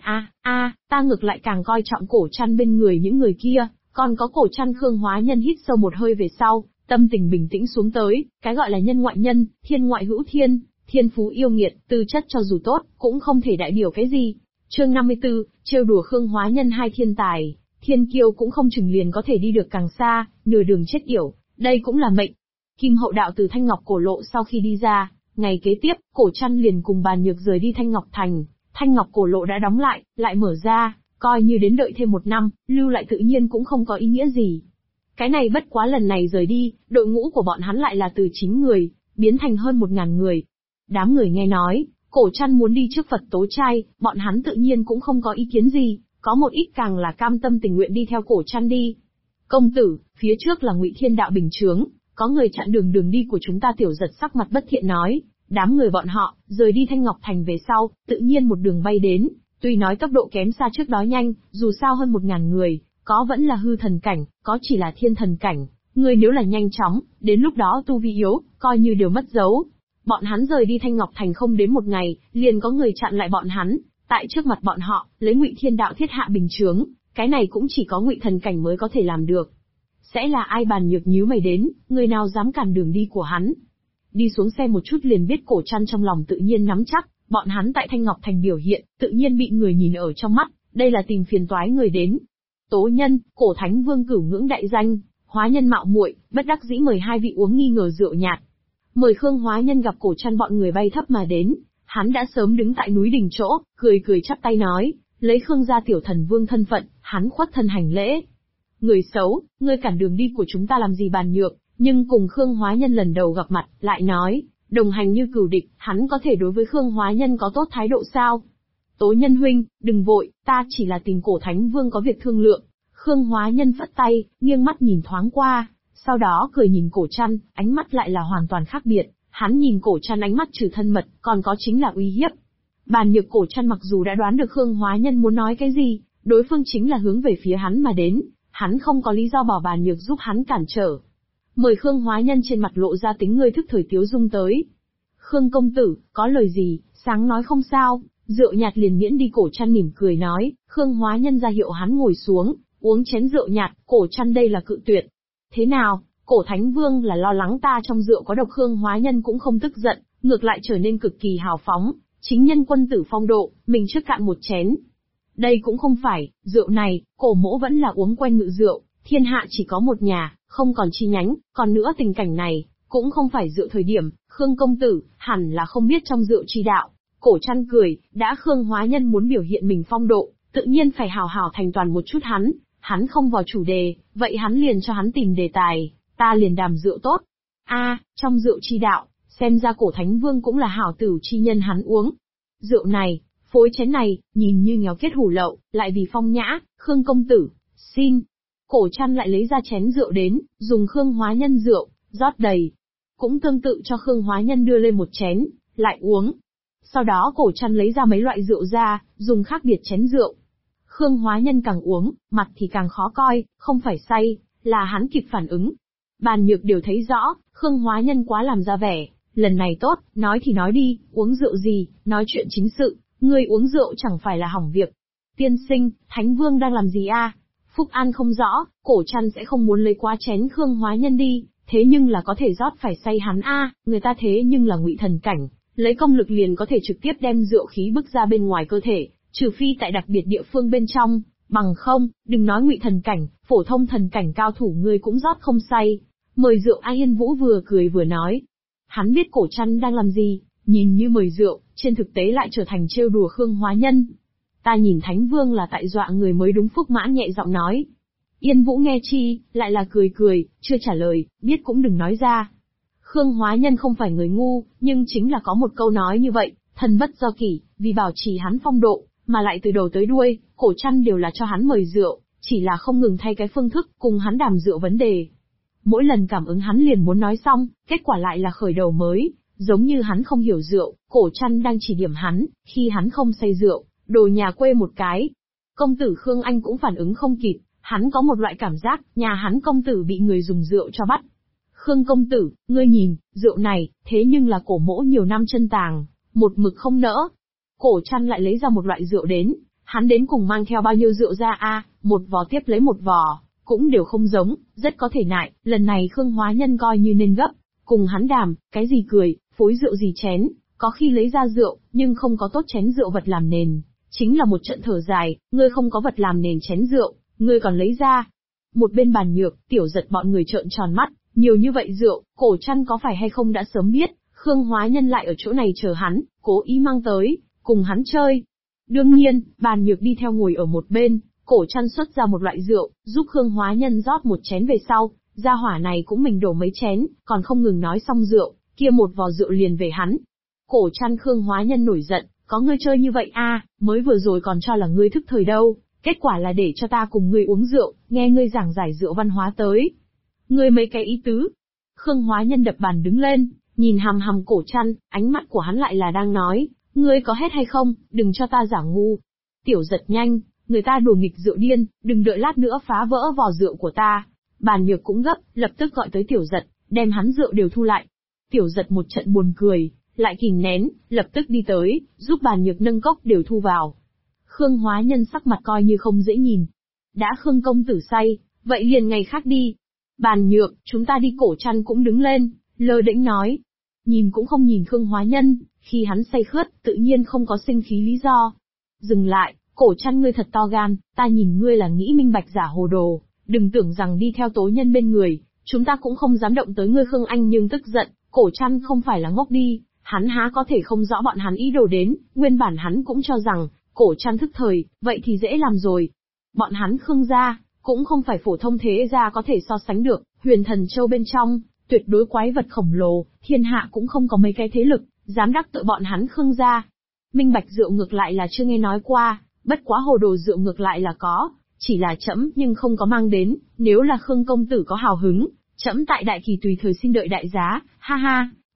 ta ngược lại càng coi trọng cổ trăn bên người những người kia, còn có cổ trăn Khương Hóa Nhân hít sâu một hơi về sau, tâm tình bình tĩnh xuống tới, cái gọi là nhân ngoại nhân, thiên ngoại hữu thiên, thiên phú yêu nghiệt, tư chất cho dù tốt, cũng không thể đại biểu cái gì. Chương 54, trêu đùa Khương Hóa Nhân hai thiên tài, thiên kiêu cũng không chừng liền có thể đi được càng xa, nửa đường chết yểu, đây cũng là mệnh. Kim Hậu Đạo từ Thanh Ngọc cổ lộ sau khi đi ra, ngày kế tiếp, cổ trăn liền cùng Bàn Nhược rời đi Thanh Ngọc Thành, Thanh Ngọc cổ lộ đã đóng lại mở ra, coi như đến đợi thêm 1 năm, lưu lại tự nhiên cũng không có ý nghĩa gì. Cái này bất quá lần này rời đi, đội ngũ của bọn hắn lại là từ 9 người, biến thành hơn 1000 người. Đám người nghe nói, cổ trăn muốn đi trước Phật Tố Trai, bọn hắn tự nhiên cũng không có ý kiến gì, có một ít càng là cam tâm tình nguyện đi theo cổ trăn đi. Công tử, phía trước là Ngụy Thiên Đạo bình chướng, có người chặn đường đi của chúng ta. Tiểu Giật sắc mặt bất thiện nói, đám người bọn họ, rời đi Thanh Ngọc Thành về sau, tự nhiên một đường bay đến, tuy nói tốc độ kém xa trước đó nhanh, dù sao hơn 1000 người, có vẫn là hư thần cảnh, có chỉ là thiên thần cảnh, người nếu là nhanh chóng, đến lúc đó tu vi yếu, coi như đều mất dấu. Bọn hắn rời đi Thanh Ngọc Thành không đến một ngày, liền có người chặn lại bọn hắn, tại trước mặt bọn họ, lấy Ngụy Thiên Đạo thiết hạ bình chướng, cái này cũng chỉ có Ngụy thần cảnh mới có thể làm được. Sẽ là ai? Bàn Nhược nhíu mày đến, người nào dám cản đường đi của hắn? Đi xuống xe một chút liền biết cổ trăn trong lòng tự nhiên nắm chắc, bọn hắn tại Thanh Ngọc Thành biểu hiện, tự nhiên bị người nhìn ở trong mắt, đây là tìm phiền toái người đến. Tố Nhân, cổ thánh vương cửu ngưỡng đại danh, Hóa Nhân mạo muội, bất đắc dĩ mời hai vị uống nghi ngờ rượu nhạt. Mời Khương Hóa Nhân gặp cổ trăn bọn người bay thấp mà đến, hắn đã sớm đứng tại núi đỉnh chỗ, cười chắp tay nói, lấy Khương gia tiểu thần vương thân phận, hắn khuất thân hành lễ. Người xấu, ngươi cản đường đi của chúng ta làm gì? Bàn Nhược, nhưng cùng Khương Hóa Nhân lần đầu gặp mặt, lại nói, đồng hành như cừu địch, hắn có thể đối với Khương Hóa Nhân có tốt thái độ sao? Tố Nhân huynh, đừng vội, ta chỉ là tìm cổ thánh vương có việc thương lượng. Khương Hóa Nhân phất tay, nghiêng mắt nhìn thoáng qua, sau đó cười nhìn cổ trăn, ánh mắt lại là hoàn toàn khác biệt, Hắn nhìn Cổ Trăn ánh mắt trừ thân mật, còn có chính là uy hiếp. Bàn Nhược Cổ Trăn mặc dù đã đoán được Khương Hóa Nhân muốn nói cái gì, đối phương chính là hướng về phía hắn mà đến, hắn không có lý do bảo Bàn Nhược giúp hắn cản trở. Mời Khương Hóa Nhân trên mặt lộ ra tính ngươi thức thời tiếu dung tới. Khương công tử, có lời gì, sáng nói không sao, rượu nhạt liền miễn đi. Cổ Trăn mỉm cười nói, Khương Hóa Nhân ra hiệu hắn ngồi xuống, uống chén rượu nhạt. Cổ Trăn đây là cự tuyệt. Thế nào, Cổ Thánh Vương là lo lắng ta trong rượu có độc? Khương Hóa Nhân cũng không tức giận, ngược lại trở nên cực kỳ hào phóng, chính nhân quân tử phong độ, mình trước cạn một chén. Đây cũng không phải, rượu này, Cổ mỗ vẫn là uống quen ngự rượu, thiên hạ chỉ có một nhà, không còn chi nhánh, còn nữa tình cảnh này, cũng không phải rượu thời điểm, Khương công tử, hẳn là không biết trong rượu chi đạo. Cổ Trăn cười, đã Khương Hóa Nhân muốn biểu hiện mình phong độ, tự nhiên phải hào hào thành toàn một chút hắn không vào chủ đề, vậy hắn liền cho hắn tìm đề tài, ta liền đàm rượu tốt. Trong rượu chi đạo, xem ra Cổ Thánh Vương cũng là hảo tử chi nhân hắn uống. Rượu này, phối chén này, nhìn như nghèo kết hủ lậu, lại vì phong nhã, Khương công tử, xin. Cổ Trăn lại lấy ra chén rượu đến, dùng Khương Hóa Nhân rượu, rót đầy. Cũng tương tự cho Khương Hóa Nhân đưa lên một chén, lại uống. Sau đó Cổ Trăn lấy ra mấy loại rượu ra, dùng khác biệt chén rượu. Khương Hóa Nhân càng uống, mặt thì càng khó coi, không phải say, là hắn kịp phản ứng. Bàn Nhược đều thấy rõ, Khương Hóa Nhân quá làm ra vẻ, lần này tốt, nói thì nói đi, uống rượu gì, nói chuyện chính sự, ngươi uống rượu chẳng phải là hỏng việc. Tiên sinh, Thánh Vương đang làm gì a? Phúc An không rõ, Cổ Trăn sẽ không muốn lấy quá chén Khương Hóa Nhân đi, thế nhưng là có thể rót phải say hắn người ta thế nhưng là ngụy thần cảnh, lấy công lực liền có thể trực tiếp đem rượu khí bức ra bên ngoài cơ thể, trừ phi tại đặc biệt địa phương bên trong, bằng không, đừng nói ngụy thần cảnh, phổ thông thần cảnh cao thủ ngươi cũng rót không say. Mời rượu. Ai Yên Vũ vừa cười vừa nói. Hắn biết Cổ Trăn đang làm gì, nhìn như mời rượu, trên thực tế lại trở thành trêu đùa Khương Hóa Nhân. Ta nhìn Thánh Vương là tại dọa người mới đúng. Phúc Mãn nhẹ giọng nói. Yên Vũ nghe chi, lại là cười, chưa trả lời, biết cũng đừng nói ra. Khương Hóa Nhân không phải người ngu, nhưng chính là có một câu nói như vậy, thần bất do kỷ, vì bảo trì hắn phong độ, mà lại từ đầu tới đuôi, Cổ Trăn đều là cho hắn mời rượu, chỉ là không ngừng thay cái phương thức, cùng hắn đàm rượu vấn đề. Mỗi lần cảm ứng hắn liền muốn nói xong, kết quả lại là khởi đầu mới, giống như hắn không hiểu rượu, Cổ Trăn đang chỉ điểm hắn, khi hắn không say rượu, đồ nhà quê một cái. Công tử Khương Anh cũng phản ứng không kịp, hắn có một loại cảm giác, nhà hắn công tử bị người dùng rượu cho bắt. Khương công tử, ngươi nhìn, rượu này, thế nhưng là Cổ mỗ nhiều năm chân tàng, một mực không nỡ. Cổ Trăn lại lấy ra một loại rượu đến, hắn đến cùng mang theo bao nhiêu rượu ra một vò tiếp lấy một vò, cũng đều không giống, rất có thể nại, lần này Khương Hóa Nhân coi như nên gấp, cùng hắn đàm, cái gì cười, phối rượu gì chén, có khi lấy ra rượu, nhưng không có tốt chén rượu vật làm nền, chính là một trận thở dài, ngươi không có vật làm nền chén rượu, ngươi còn lấy ra. Một bên Bàn Nhược, Tiểu Giật bọn người trợn tròn mắt, nhiều như vậy rượu, Cổ Trăn có phải hay không đã sớm biết, Khương Hóa Nhân lại ở chỗ này chờ hắn, cố ý mang tới, cùng hắn chơi. Đương nhiên, Bàn Nhược đi theo ngồi ở một bên, Cổ Trăn xuất ra một loại rượu, giúp Khương Hóa Nhân rót một chén về sau, gia hỏa này cũng mình đổ mấy chén, còn không ngừng nói xong rượu, kia một vò rượu liền về hắn. Cổ Trăn. Khương Hóa Nhân nổi giận, có ngươi chơi như vậy mới vừa rồi còn cho là ngươi thức thời đâu, kết quả là để cho ta cùng ngươi uống rượu, nghe ngươi giảng giải rượu văn hóa tới. Ngươi mấy cái ý tứ. Khương Hóa Nhân đập bàn đứng lên, nhìn hằm hằm Cổ Trăn, ánh mắt của hắn lại là đang nói, ngươi có hết hay không, đừng cho ta giả ngu. Tiểu Giật nhanh, người ta đùa nghịch rượu điên, đừng đợi lát nữa phá vỡ vò rượu của ta. Bàn Nhược cũng gấp, lập tức gọi tới Tiểu Giật, đem hắn rượu đều thu lại. Tiểu Giật một trận buồn cười, lại kìm nén, lập tức đi tới, giúp Bàn Nhược nâng cốc đều thu vào. Khương Hóa Nhân sắc mặt coi như không dễ nhìn. Đã Khương công tử say, vậy liền ngày khác đi. Bàn Nhược, chúng ta đi. Cổ Trăn cũng đứng lên, lơ đễnh nói. Nhìn cũng không nhìn Khương Hóa Nhân, khi hắn say khướt, tự nhiên không có sinh khí lý do. Dừng lại, Cổ Trăn ngươi thật to gan, ta nhìn ngươi là nghĩ minh bạch giả hồ đồ, đừng tưởng rằng đi theo tố nhân bên người, chúng ta cũng không dám động tới ngươi. Khương Anh nhưng tức giận, Cổ Trăn không phải là ngốc đi, hắn há có thể không rõ bọn hắn ý đồ đến, nguyên bản hắn cũng cho rằng, Cổ Trăn thức thời, vậy thì dễ làm rồi. Bọn hắn Khương gia, cũng không phải phổ thông thế gia có thể so sánh được, Huyền Thần Châu bên trong, tuyệt đối quái vật khổng lồ, thiên hạ cũng không có mấy cái thế lực, dám đắc tội bọn hắn Khương gia. Minh bạch rượu ngược lại là chưa nghe nói qua, bất quá hồ đồ rượu ngược lại là có, chỉ là trẫm nhưng không có mang đến, nếu là Khương công tử có hào hứng, trẫm tại Đại Kỳ tùy thời xin đợi đại giá, ha ha.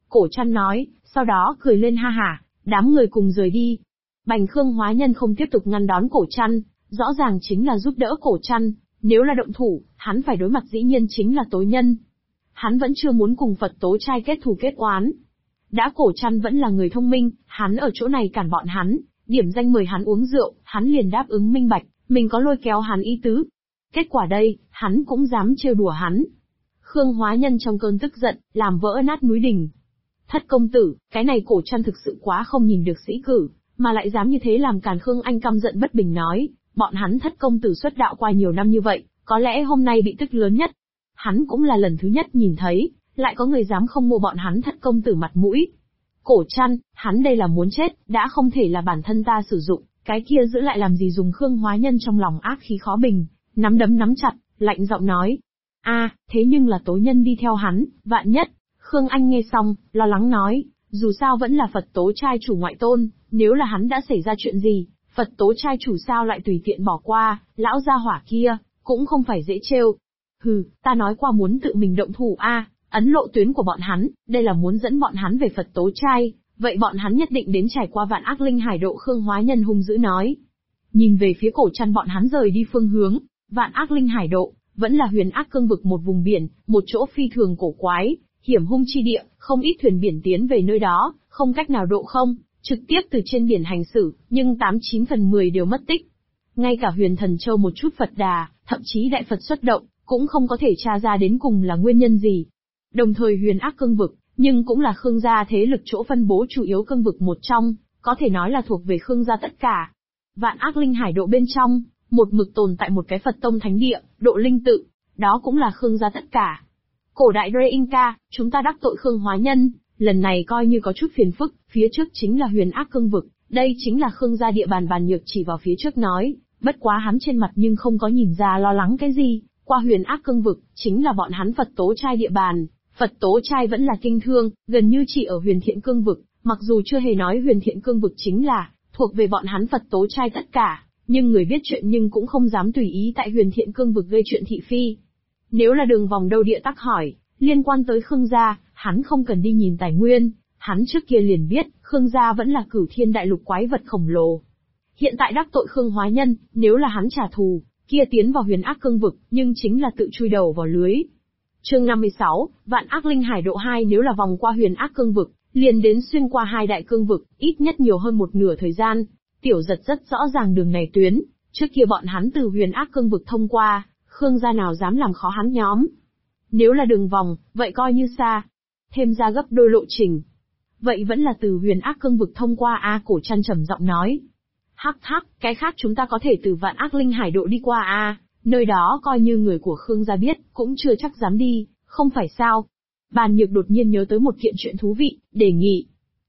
Cổ Trăn nói, sau đó cười lên ha hả, đám người cùng rời đi. Bành Khương hóa nhân không tiếp tục ngăn đón Cổ Trăn, rõ ràng chính là giúp đỡ Cổ Trăn, nếu là động thủ, hắn phải đối mặt dĩ nhiên chính là tối nhân. Hắn vẫn chưa muốn cùng Phật Tố Trai kết thù kết oán. Đã Cổ Trăn vẫn là người thông minh, hắn ở chỗ này cản bọn hắn, điểm danh mời hắn uống rượu, hắn liền đáp ứng minh bạch, mình có lôi kéo hắn ý tứ. Kết quả đây, hắn cũng dám trêu đùa hắn. Khương hóa nhân trong cơn tức giận, làm vỡ nát núi đình. Thất công tử, cái này Cổ Trăn thực sự quá không nhìn được sĩ cử, mà lại dám như thế làm càn. Khương Anh căm giận bất bình nói, bọn hắn Thất công tử xuất đạo qua nhiều năm như vậy, có lẽ hôm nay bị tức lớn nhất. Hắn cũng là lần thứ nhất nhìn thấy, lại có người dám không mua bọn hắn Thất công tử mặt mũi. Cổ Trăn, hắn đây là muốn chết, đã không thể là bản thân ta sử dụng, cái kia giữ lại làm gì dùng. Khương hóa nhân trong lòng ác khí khó bình, nắm đấm nắm chặt, lạnh giọng nói. Thế nhưng là tối nhân đi theo hắn, vạn nhất. Khương Anh nghe xong, lo lắng nói, dù sao vẫn là Phật Tố Trai chủ ngoại tôn, nếu là hắn đã xảy ra chuyện gì, Phật Tố Trai chủ sao lại tùy tiện bỏ qua, lão gia hỏa kia, cũng không phải dễ trêu. Hừ, ta nói qua muốn tự mình động thủ ấn lộ tuyến của bọn hắn, đây là muốn dẫn bọn hắn về Phật Tố Trai, vậy bọn hắn nhất định đến trải qua Vạn Ác Linh Hải Độ. Khương hóa nhân hung dữ nói. Nhìn về phía Cổ Trăn bọn hắn rời đi phương hướng, Vạn Ác Linh Hải Độ, vẫn là huyền ác cương vực, một vùng biển, một chỗ phi thường cổ quái, hiểm hung chi địa, không ít thuyền biển tiến về nơi đó, không cách nào độ không, trực tiếp từ trên biển hành xử, nhưng 89 phần 10 đều mất tích. Ngay cả Huyền Thần Châu một chút Phật Đà, thậm chí Đại Phật xuất động, cũng không có thể tra ra đến cùng là nguyên nhân gì. Đồng thời huyền ác cương vực, nhưng cũng là Khương gia thế lực chỗ phân bố chủ yếu cương vực một trong, có thể nói là thuộc về Khương gia tất cả. Vạn Ác Linh Hải Độ bên trong, một mực tồn tại một cái Phật tông thánh địa, Độ Linh tự, đó cũng là Khương gia tất cả. Cổ đại Dre Inca, chúng ta đắc tội Khương hóa nhân, lần này coi như có chút phiền phức, phía trước chính là huyền ác cương vực, đây chính là Khương gia địa bàn. Bàn Nhược chỉ vào phía trước nói, bất quá hắn trên mặt nhưng không có nhìn ra lo lắng cái gì, qua huyền ác cương vực, chính là bọn hắn Phật Tố Trai địa bàn. Phật Tố Trai vẫn là kinh thương, gần như chỉ ở huyền thiện cương vực, mặc dù chưa hề nói huyền thiện cương vực chính là thuộc về bọn hắn Phật Tố Trai tất cả, nhưng người biết chuyện nhưng cũng không dám tùy ý tại huyền thiện cương vực gây chuyện thị phi. Nếu là đường vòng đâu địa tắc hỏi, liên quan tới Khương gia, hắn không cần đi nhìn tài nguyên, hắn trước kia liền biết, Khương gia vẫn là Cửu Thiên Đại Lục quái vật khổng lồ. Hiện tại đắc tội Khương hóa nhân, nếu là hắn trả thù, kia tiến vào huyền ác cương vực, nhưng chính là tự chui đầu vào lưới. Chương 56, Vạn Ác Linh Hải Độ 2. Nếu là vòng qua huyền ác cương vực, liền đến xuyên qua hai đại cương vực, ít nhất nhiều hơn một nửa thời gian. Tiểu Giật rất rõ ràng đường này tuyến, trước kia bọn hắn từ huyền ác cương vực thông qua, Khương gia nào dám làm khó hắn nhóm. Nếu là đường vòng, vậy coi như xa, thêm ra gấp đôi lộ trình. Vậy vẫn là từ huyền ác cương vực thông qua Cổ Trăn trầm giọng nói. Hắc, cái khác chúng ta có thể từ Vạn Ác Linh Hải Độ đi qua nơi đó coi như người của Khương gia biết, cũng chưa chắc dám đi, không phải sao? Bàn Nhược đột nhiên nhớ tới một kiện chuyện thú vị, đề nghị.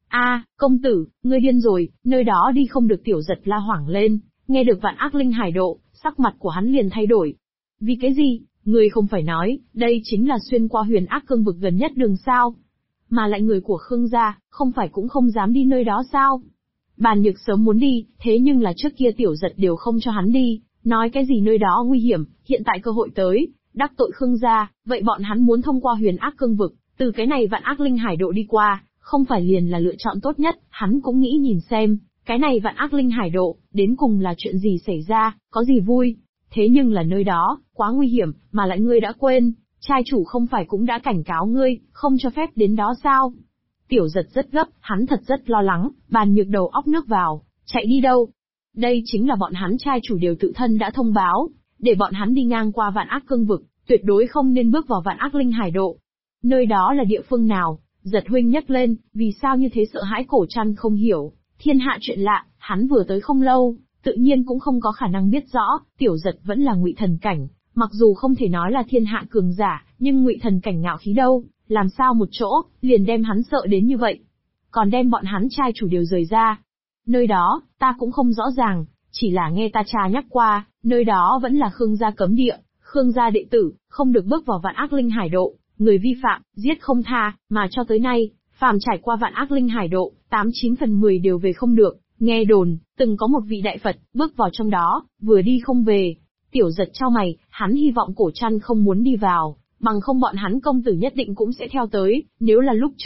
Công tử, ngươi điên rồi, nơi đó đi không được. Tiểu Giật la hoảng lên, nghe được Vạn Ác Linh Hải Độ, sắc mặt của hắn liền thay đổi. Vì cái gì? Ngươi không phải nói, đây chính là xuyên qua huyền ác cương vực gần nhất đường sao? Mà lại người của Khương gia, không phải cũng không dám đi nơi đó sao? Bàn Nhược sớm muốn đi, thế nhưng là trước kia Tiểu Giật đều không cho hắn đi, nói cái gì nơi đó nguy hiểm, hiện tại cơ hội tới, đắc tội Khương gia, vậy bọn hắn muốn thông qua huyền ác cương vực, từ cái này Vạn Ác Linh Hải Độ đi qua, không phải liền là lựa chọn tốt nhất. Hắn cũng nghĩ nhìn xem, cái này Vạn Ác Linh Hải Độ, đến cùng là chuyện gì xảy ra, có gì vui. Thế nhưng là nơi đó, quá nguy hiểm, mà lại ngươi đã quên, trai chủ không phải cũng đã cảnh cáo ngươi, không cho phép đến đó sao? Tiểu Giật rất gấp, hắn thật rất lo lắng. Bàn Nhược đầu óc nước vào, chạy đi đâu? Đây chính là bọn hắn trai chủ đều tự thân đã thông báo, để bọn hắn đi ngang qua Vạn Ác cương vực, tuyệt đối không nên bước vào Vạn Ác Linh Hải Độ. Nơi đó là địa phương nào? Giật huynh nhắc lên, vì sao như thế sợ hãi? Cổ Trăn không hiểu, thiên hạ chuyện lạ, hắn vừa tới không lâu, tự nhiên cũng không có khả năng biết rõ. Tiểu Giật vẫn là ngụy thần cảnh, mặc dù không thể nói là thiên hạ cường giả, nhưng ngụy thần cảnh ngạo khí đâu, làm sao một chỗ, liền đem hắn sợ đến như vậy. Còn đem bọn hắn trai chủ đều rời ra. Nơi đó, ta cũng không rõ ràng, chỉ là nghe ta cha nhắc qua, nơi đó vẫn là Khương gia cấm địa, Khương gia đệ tử, không được bước vào Vạn Ác Linh Hải Độ, người vi phạm, giết không tha, mà cho tới nay, phàm trải qua Vạn Ác Linh Hải Độ, 89 phần 10 đều về không được. Nghe đồn, từng có một vị đại Phật, bước vào trong đó, vừa đi không về. Tiểu Giật chau mày, hắn hy vọng Cổ Trăn không muốn đi vào, bằng không bọn hắn công tử nhất định cũng sẽ theo tới. Nếu là lúc trước,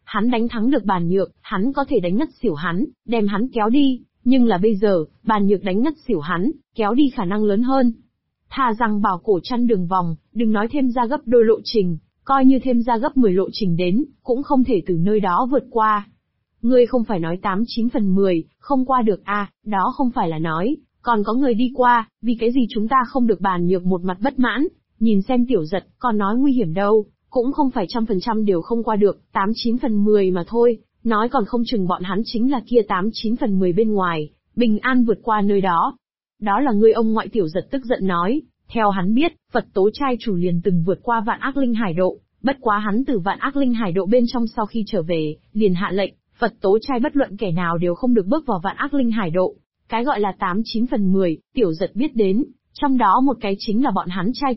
Hắn đánh thắng được Bàn Nhược, hắn có thể đánh ngất xỉu hắn, đem hắn kéo đi, nhưng là bây giờ, Bàn Nhược đánh ngất xỉu hắn, kéo đi khả năng lớn hơn. Thà rằng bảo Cổ Trăn đường vòng, đừng nói thêm ra gấp đôi lộ trình, coi như thêm ra gấp 10 lộ trình đến, cũng không thể từ nơi đó vượt qua. Ngươi không phải nói 89 phần 10, không qua được à, đó không phải là nói, còn có người đi qua, vì cái gì chúng ta không được? Bàn Nhược một mặt bất mãn, nhìn xem Tiểu Giật, còn nói nguy hiểm đâu, cũng không phải 100% đều không qua được, 89 phần 10 mà thôi, nói còn không chừng bọn hắn chính là kia 89 phần 10 bên ngoài, bình an vượt qua nơi đó. Đó là ngươi ông ngoại. Tiểu Giật tức giận nói, theo hắn biết, Phật Tố trai chủ liền từng vượt qua Vạn Ác Linh Hải Độ, bất quá hắn từ Vạn Ác Linh Hải Độ bên trong sau khi trở về, liền hạ lệnh, Phật Tố trai bất luận kẻ nào đều không được bước vào Vạn Ác Linh Hải Độ. Cái gọi là 89 phần 10, Tiểu Giật biết đến, trong đó một cái chính là bọn hắn trai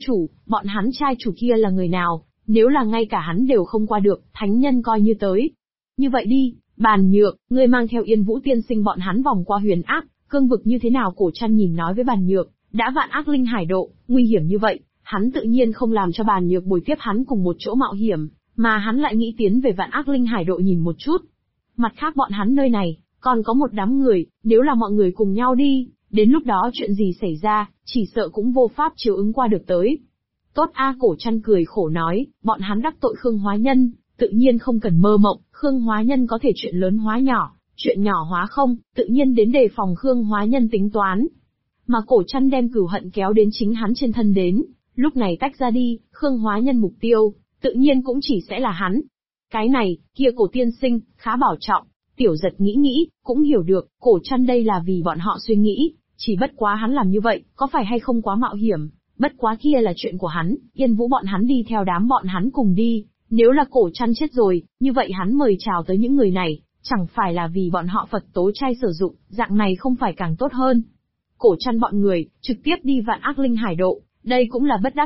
chủ kia là người nào, nếu là ngay cả hắn đều không qua được, thánh nhân coi như tới. Như vậy đi, Bàn Nhược, ngươi mang theo Yên Vũ tiên sinh bọn hắn vòng qua huyền ác, cương vực như thế nào? Cổ Trăn nhìn nói với Bàn Nhược, đã Vạn Ác Linh Hải Độ, nguy hiểm như vậy, hắn tự nhiên không làm cho Bàn Nhược bồi tiếp hắn cùng một chỗ mạo hiểm, mà hắn lại nghĩ tiến về Vạn Ác Linh Hải Độ nhìn một chút. Mặt khác bọn hắn nơi này, còn có một đám người, nếu là mọi người cùng nhau đi, đến lúc đó chuyện gì xảy ra, chỉ sợ cũng vô pháp chiếu ứng qua được tới. Tốt a, Cổ Trăn cười khổ nói, bọn hắn đắc tội Khương Hóa Nhân, tự nhiên không cần mơ mộng, Khương Hóa Nhân có thể chuyện lớn hóa nhỏ, chuyện nhỏ hóa không, tự nhiên đến đề phòng Khương Hóa Nhân tính toán. Mà Cổ Trăn đem cửu hận kéo đến chính hắn trên thân đến, lúc này tách ra đi, Khương Hóa Nhân mục tiêu, tự nhiên cũng chỉ sẽ là hắn. Cái này, kia Cổ tiên sinh, khá bảo trọng. Tiểu Giật nghĩ, cũng hiểu được, Cổ Trăn đây là vì bọn họ suy nghĩ, chỉ bất quá hắn làm như vậy, có phải hay không quá mạo hiểm, bất quá kia là chuyện của hắn, Yên Vũ bọn hắn đi theo đám bọn hắn cùng đi, nếu là Cổ Trăn chết rồi, như vậy hắn mời chào tới những người này, chẳng phải là vì bọn họ Phật Tố trai sử dụng, dạng này không phải càng tốt hơn. Cổ Trăn bọn người, trực tiếp đi Vạn Ác Linh Hải Độ, đây cũng là bất đắc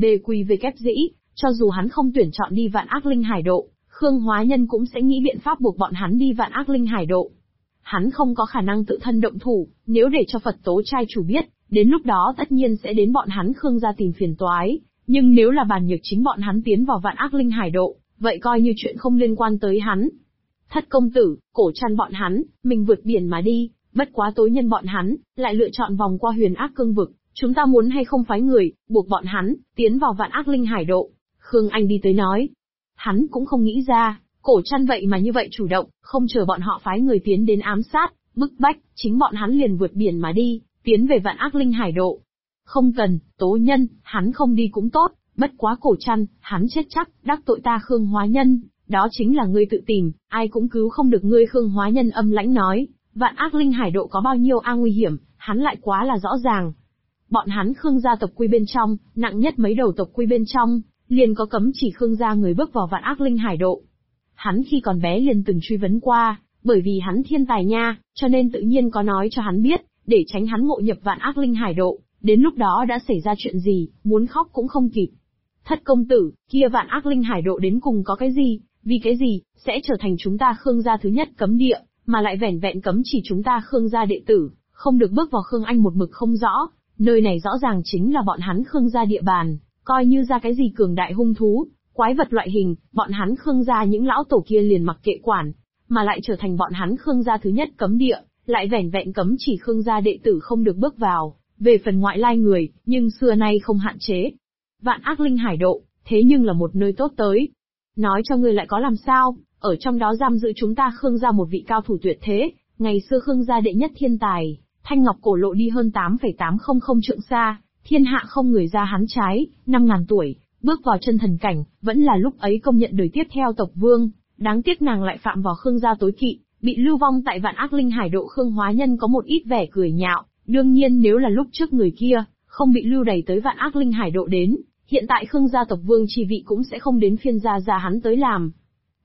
D2BQV dĩ, cho dù hắn không tuyển chọn đi Vạn Ác Linh Hải Độ, Khương Hóa Nhân cũng sẽ nghĩ biện pháp buộc bọn hắn đi Vạn Ác Linh Hải Độ. Hắn không có khả năng tự thân động thủ, nếu để cho Phật Tố trai chủ biết, đến lúc đó tất nhiên sẽ đến bọn hắn Khương gia tìm phiền toái, nhưng nếu là Bàn Nhược chính bọn hắn tiến vào Vạn Ác Linh Hải Độ, vậy coi như chuyện không liên quan tới hắn. Thất công tử, Cổ Trăn bọn hắn, mình vượt biển mà đi, bất quá tối nhân bọn hắn, lại lựa chọn vòng qua huyền ác cương vực, chúng ta muốn hay không phái người, buộc bọn hắn, tiến vào Vạn Ác Linh Hải Độ. Khương Anh đi tới nói. Hắn cũng không nghĩ ra, Cổ Trăn vậy mà như vậy chủ động, không chờ bọn họ phái người tiến đến ám sát, bức bách, chính bọn hắn liền vượt biển mà đi, tiến về Vạn Ác Linh Hải Độ. Không cần, Tố Nhân, hắn không đi cũng tốt, bất quá Cổ Trăn, hắn chết chắc, đắc tội ta Khương Hóa Nhân, đó chính là ngươi tự tìm, ai cũng cứu không được ngươi. Khương Hóa Nhân âm lãnh nói, Vạn Ác Linh Hải Độ có bao nhiêu nguy hiểm, hắn lại quá là rõ ràng. Bọn hắn Khương gia tộc quy bên trong, nặng nhất mấy đầu tộc quy bên trong, liền có cấm chỉ Khương gia người bước vào Vạn Ác Linh Hải Độ. Hắn khi còn bé liền từng truy vấn qua, bởi vì hắn thiên tài nha, cho nên tự nhiên có nói cho hắn biết, để tránh hắn ngộ nhập Vạn Ác Linh Hải Độ, đến lúc đó đã xảy ra chuyện gì, muốn khóc cũng không kịp. Thất công tử, kia Vạn Ác Linh Hải Độ đến cùng có cái gì, vì cái gì, sẽ trở thành chúng ta Khương gia thứ nhất cấm địa, mà lại vẻn vẹn cấm chỉ chúng ta Khương gia đệ tử, không được bước vào. Khương Anh một mực không rõ, nơi này rõ ràng chính là bọn hắn Khương gia địa bàn, coi như ra cái gì cường đại hung thú, quái vật loại hình, bọn hắn Khương gia những lão tổ kia liền mặc kệ quản, mà lại trở thành bọn hắn Khương gia thứ nhất cấm địa, lại vẻn vẹn cấm chỉ Khương gia đệ tử không được bước vào. Về phần ngoại lai người, nhưng xưa nay không hạn chế. Vạn Ác Linh Hải Độ, thế nhưng là một nơi tốt tới. Nói cho ngươi lại có làm sao, ở trong đó giam giữ chúng ta Khương gia một vị cao thủ tuyệt thế, ngày xưa Khương gia đệ nhất thiên tài, Thanh Ngọc Cổ Lộ đi hơn 8,800 trượng xa, thiên hạ không người ra hắn trái, 5.000 tuổi, bước vào chân thần cảnh, vẫn là lúc ấy công nhận đời tiếp theo tộc vương, đáng tiếc nàng lại phạm vào Khương gia tối kỵ, bị lưu vong tại Vạn Ác Linh Hải Độ. Khương Hóa Nhân có một ít vẻ cười nhạo, đương nhiên nếu là lúc trước người kia, không bị lưu đày tới Vạn Ác Linh Hải Độ đến, hiện tại Khương gia tộc vương chi vị cũng sẽ không đến phiên gia hắn tới làm.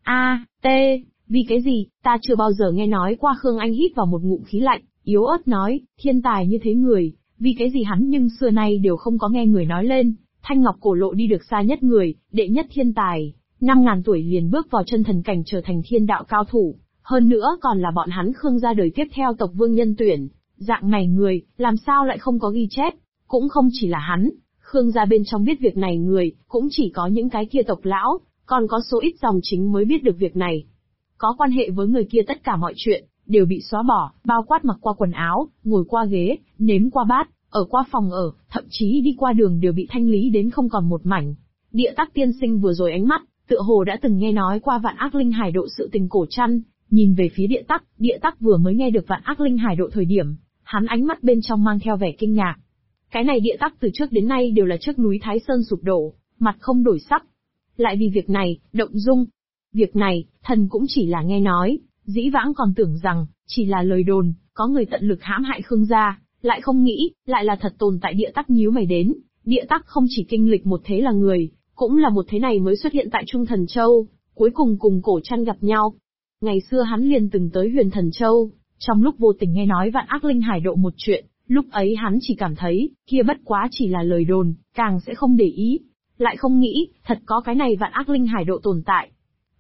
Vì cái gì, ta chưa bao giờ nghe nói qua. Khương Anh hít vào một ngụm khí lạnh, yếu ớt nói, thiên tài như thế người, vì cái gì hắn nhưng xưa nay đều không có nghe người nói lên. Thanh Ngọc Cổ Lộ đi được xa nhất người, đệ nhất thiên tài, 5.000 tuổi liền bước vào chân thần cảnh trở thành thiên đạo cao thủ, hơn nữa còn là bọn hắn Khương gia đời tiếp theo tộc vương nhân tuyển, dạng này người, làm sao lại không có ghi chép, cũng không chỉ là hắn, Khương gia bên trong biết việc này người, cũng chỉ có những cái kia tộc lão, còn có số ít dòng chính mới biết được việc này. có quan hệ với người kia tất cả mọi chuyện, đều bị xóa bỏ, bao quát mặc qua quần áo, ngồi qua ghế, nếm qua bát, ở qua phòng ở, thậm chí đi qua đường đều bị thanh lý đến không còn một mảnh. Địa Tắc tiên sinh vừa rồi ánh mắt, tựa hồ đã từng nghe nói qua Vạn Ác Linh Hải Độ sự tình cổ trăn, nhìn về phía Địa Tắc vừa mới nghe được Vạn Ác Linh Hải Độ thời điểm, hắn ánh mắt bên trong mang theo vẻ kinh ngạc. Cái này Địa Tắc từ trước đến nay đều là trước núi Thái Sơn sụp đổ, mặt không đổi sắc. Lại vì việc này, động dung. Việc này, thần cũng chỉ là nghe nói, dĩ vãng còn tưởng rằng, chỉ là lời đồn, có người tận lực hãm hại Khương gia, lại không nghĩ, lại là thật tồn tại. Địa Tắc nhíu mày đến, Địa Tắc không chỉ kinh lịch một thế là người, cũng là một thế này mới xuất hiện tại Trung Thần Châu, cuối cùng cùng cổ trăn gặp nhau. Ngày xưa hắn liền từng tới Huyền Thần Châu, trong lúc vô tình nghe nói Vạn Ác Linh Hải Độ một chuyện, lúc ấy hắn chỉ cảm thấy, kia bất quá chỉ là lời đồn, càng sẽ không để ý. Lại không nghĩ, thật có cái này Vạn Ác Linh Hải Độ tồn tại.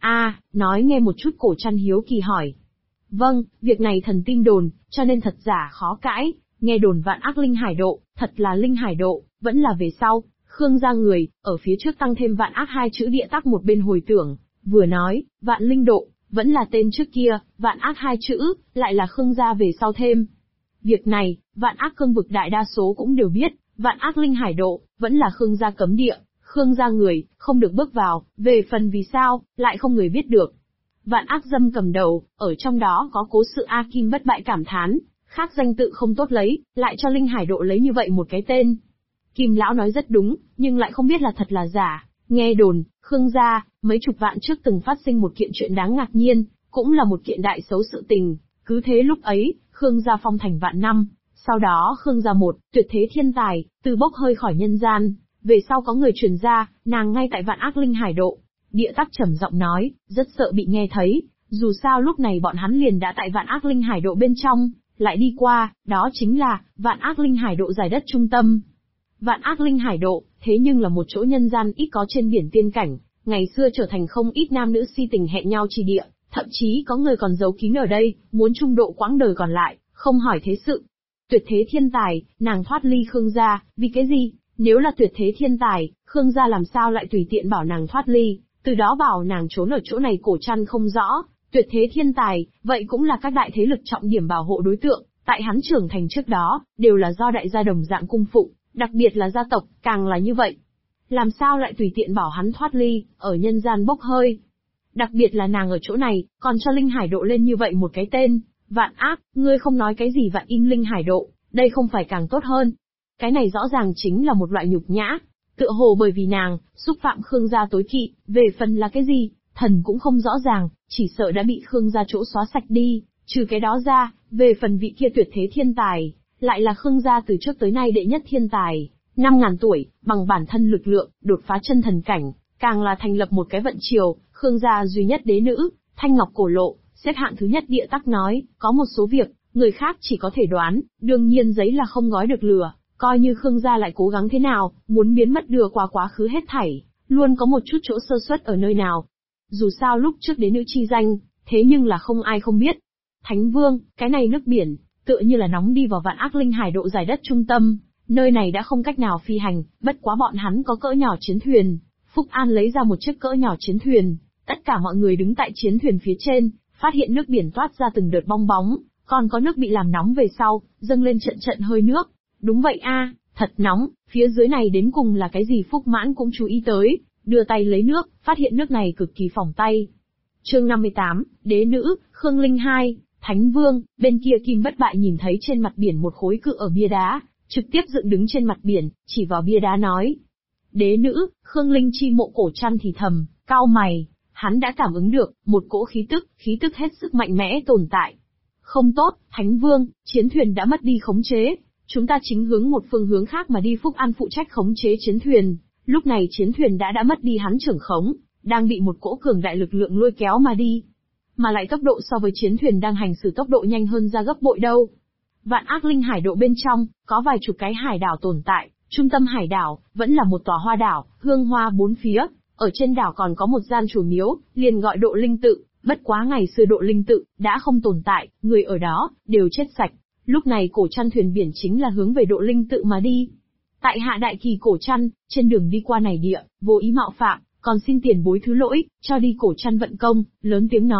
Nói nghe một chút. Cổ trăn hiếu kỳ hỏi. Vâng, việc này thần tin đồn, cho nên thật giả khó cãi, nghe đồn Vạn Ác Linh Hải Độ, thật là Linh Hải Độ, vẫn là về sau, Khương gia người, ở phía trước tăng thêm Vạn Ác hai chữ. Địa Tắc một bên hồi tưởng, vừa nói, Vạn Linh Độ, vẫn là tên trước kia, Vạn Ác hai chữ, lại là Khương gia về sau thêm. Việc này, Vạn Ác cương vực đại đa số cũng đều biết, Vạn Ác Linh Hải Độ, vẫn là Khương gia cấm địa, Khương gia người, không được bước vào, về phần vì sao, lại không người biết được. Vạn Ác dâm cầm đầu, ở trong đó có cố sự A Kim bất bại cảm thán, khác danh tự không tốt lấy, lại cho Linh Hải Độ lấy như vậy một cái tên. Kim lão nói rất đúng, nhưng lại không biết là thật là giả. Nghe đồn, Khương gia, mấy chục vạn trước từng phát sinh một kiện chuyện đáng ngạc nhiên, cũng là một kiện đại xấu sự tình. Cứ thế lúc ấy, Khương gia phong thành vạn năm, sau đó Khương gia một, tuyệt thế thiên tài, từ bốc hơi khỏi nhân gian, về sau có người truyền ra, nàng ngay tại Vạn Ác Linh Hải Độ. Địa Tắc trầm giọng nói, rất sợ bị nghe thấy, dù sao lúc này bọn hắn liền đã tại Vạn Ác Linh Hải Độ bên trong, lại đi qua, đó chính là, Vạn Ác Linh Hải Độ giải đất trung tâm. Vạn Ác Linh Hải Độ, thế nhưng là một chỗ nhân gian ít có trên biển tiên cảnh, ngày xưa trở thành không ít nam nữ si tình hẹn nhau chi địa, thậm chí có người còn giấu kín ở đây, muốn trung độ quãng đời còn lại, không hỏi thế sự. Tuyệt thế thiên tài, nàng thoát ly Khương gia, vì cái gì? Nếu là tuyệt thế thiên tài, Khương gia làm sao lại tùy tiện bảo nàng thoát ly, từ đó bảo nàng trốn ở chỗ này? Cổ trăn không rõ, tuyệt thế thiên tài, vậy cũng là các đại thế lực trọng điểm bảo hộ đối tượng, tại hắn trưởng thành trước đó, đều là do đại gia đồng dạng cung phụng, đặc biệt là gia tộc, càng là như vậy. Làm sao lại tùy tiện bảo hắn thoát ly, ở nhân gian bốc hơi? Đặc biệt là nàng ở chỗ này, còn cho Linh Hải Độ lên như vậy một cái tên, Vạn Ác, ngươi không nói cái gì Vạn In Linh Hải Độ, đây không phải càng tốt hơn? Cái này rõ ràng chính là một loại nhục nhã, tựa hồ bởi vì nàng, xúc phạm Khương gia tối kỵ, về phần là cái gì, thần cũng không rõ ràng, chỉ sợ đã bị Khương gia chỗ xóa sạch đi, trừ cái đó ra, về phần vị kia tuyệt thế thiên tài, lại là Khương gia từ trước tới nay đệ nhất thiên tài, 5.000 tuổi, bằng bản thân lực lượng, đột phá chân thần cảnh, càng là thành lập một cái vận triều, Khương gia duy nhất đế nữ, Thanh Ngọc Cổ Lộ, xếp hạng thứ nhất. Địa Tắc nói, có một số việc, người khác chỉ có thể đoán, đương nhiên giấy là không gói được lửa, coi như Khương gia lại cố gắng thế nào, muốn biến mất đưa qua quá khứ hết thảy, luôn có một chút chỗ sơ suất ở nơi nào. Dù sao lúc trước đế nữ chi danh, thế nhưng là không ai không biết. Thánh Vương, cái này nước biển, tựa như là nóng đi vào Vạn Ác Linh Hải Độ giải đất trung tâm, nơi này đã không cách nào phi hành, bất quá bọn hắn có cỡ nhỏ chiến thuyền. Phúc An lấy ra một chiếc cỡ nhỏ chiến thuyền, tất cả mọi người đứng tại chiến thuyền phía trên, phát hiện nước biển toát ra từng đợt bong bóng, còn có nước bị làm nóng về sau, dâng lên trận trận hơi nước. Đúng vậy thật nóng, phía dưới này đến cùng là cái gì? Phúc Mãn cũng chú ý tới, đưa tay lấy nước, phát hiện nước này cực kỳ phỏng tay. Chương 58, Đế nữ, Khương Linh 2, Thánh Vương. Bên kia Kim Bất Bại nhìn thấy trên mặt biển một khối cự ở bia đá, trực tiếp dựng đứng trên mặt biển, chỉ vào bia đá nói. Đế nữ, Khương Linh chi mộ. Cổ trăn thì thầm, cau mày, hắn đã cảm ứng được, một cỗ khí tức hết sức mạnh mẽ tồn tại. Không tốt, Thánh Vương, chiến thuyền đã mất đi khống chế, chúng ta chính hướng một phương hướng khác mà đi. Phúc An phụ trách khống chế chiến thuyền, lúc này chiến thuyền đã mất đi hắn trưởng khống, đang bị một cỗ cường đại lực lượng lôi kéo mà đi. Mà lại tốc độ so với chiến thuyền đang hành xử tốc độ nhanh hơn ra gấp bội đâu. Vạn Ác Linh Hải Độ bên trong, có vài chục cái hải đảo tồn tại, trung tâm hải đảo, vẫn là một tòa hoa đảo, hương hoa bốn phía, ở trên đảo còn có một gian chùa miếu, liền gọi Độ Linh Tự, bất quá ngày xưa Độ Linh Tự, đã không tồn tại, người ở đó, đều chết sạch. Lúc này cổ trăn thuyền biển chính là hướng về Độ Linh Tự mà đi. Tại hạ đại kỳ cổ trăn, trên đường đi qua này địa, vô ý mạo phạm, còn xin tiền bối thứ lỗi, cho đi. Cổ trăn vận công, lớn tiếng nói,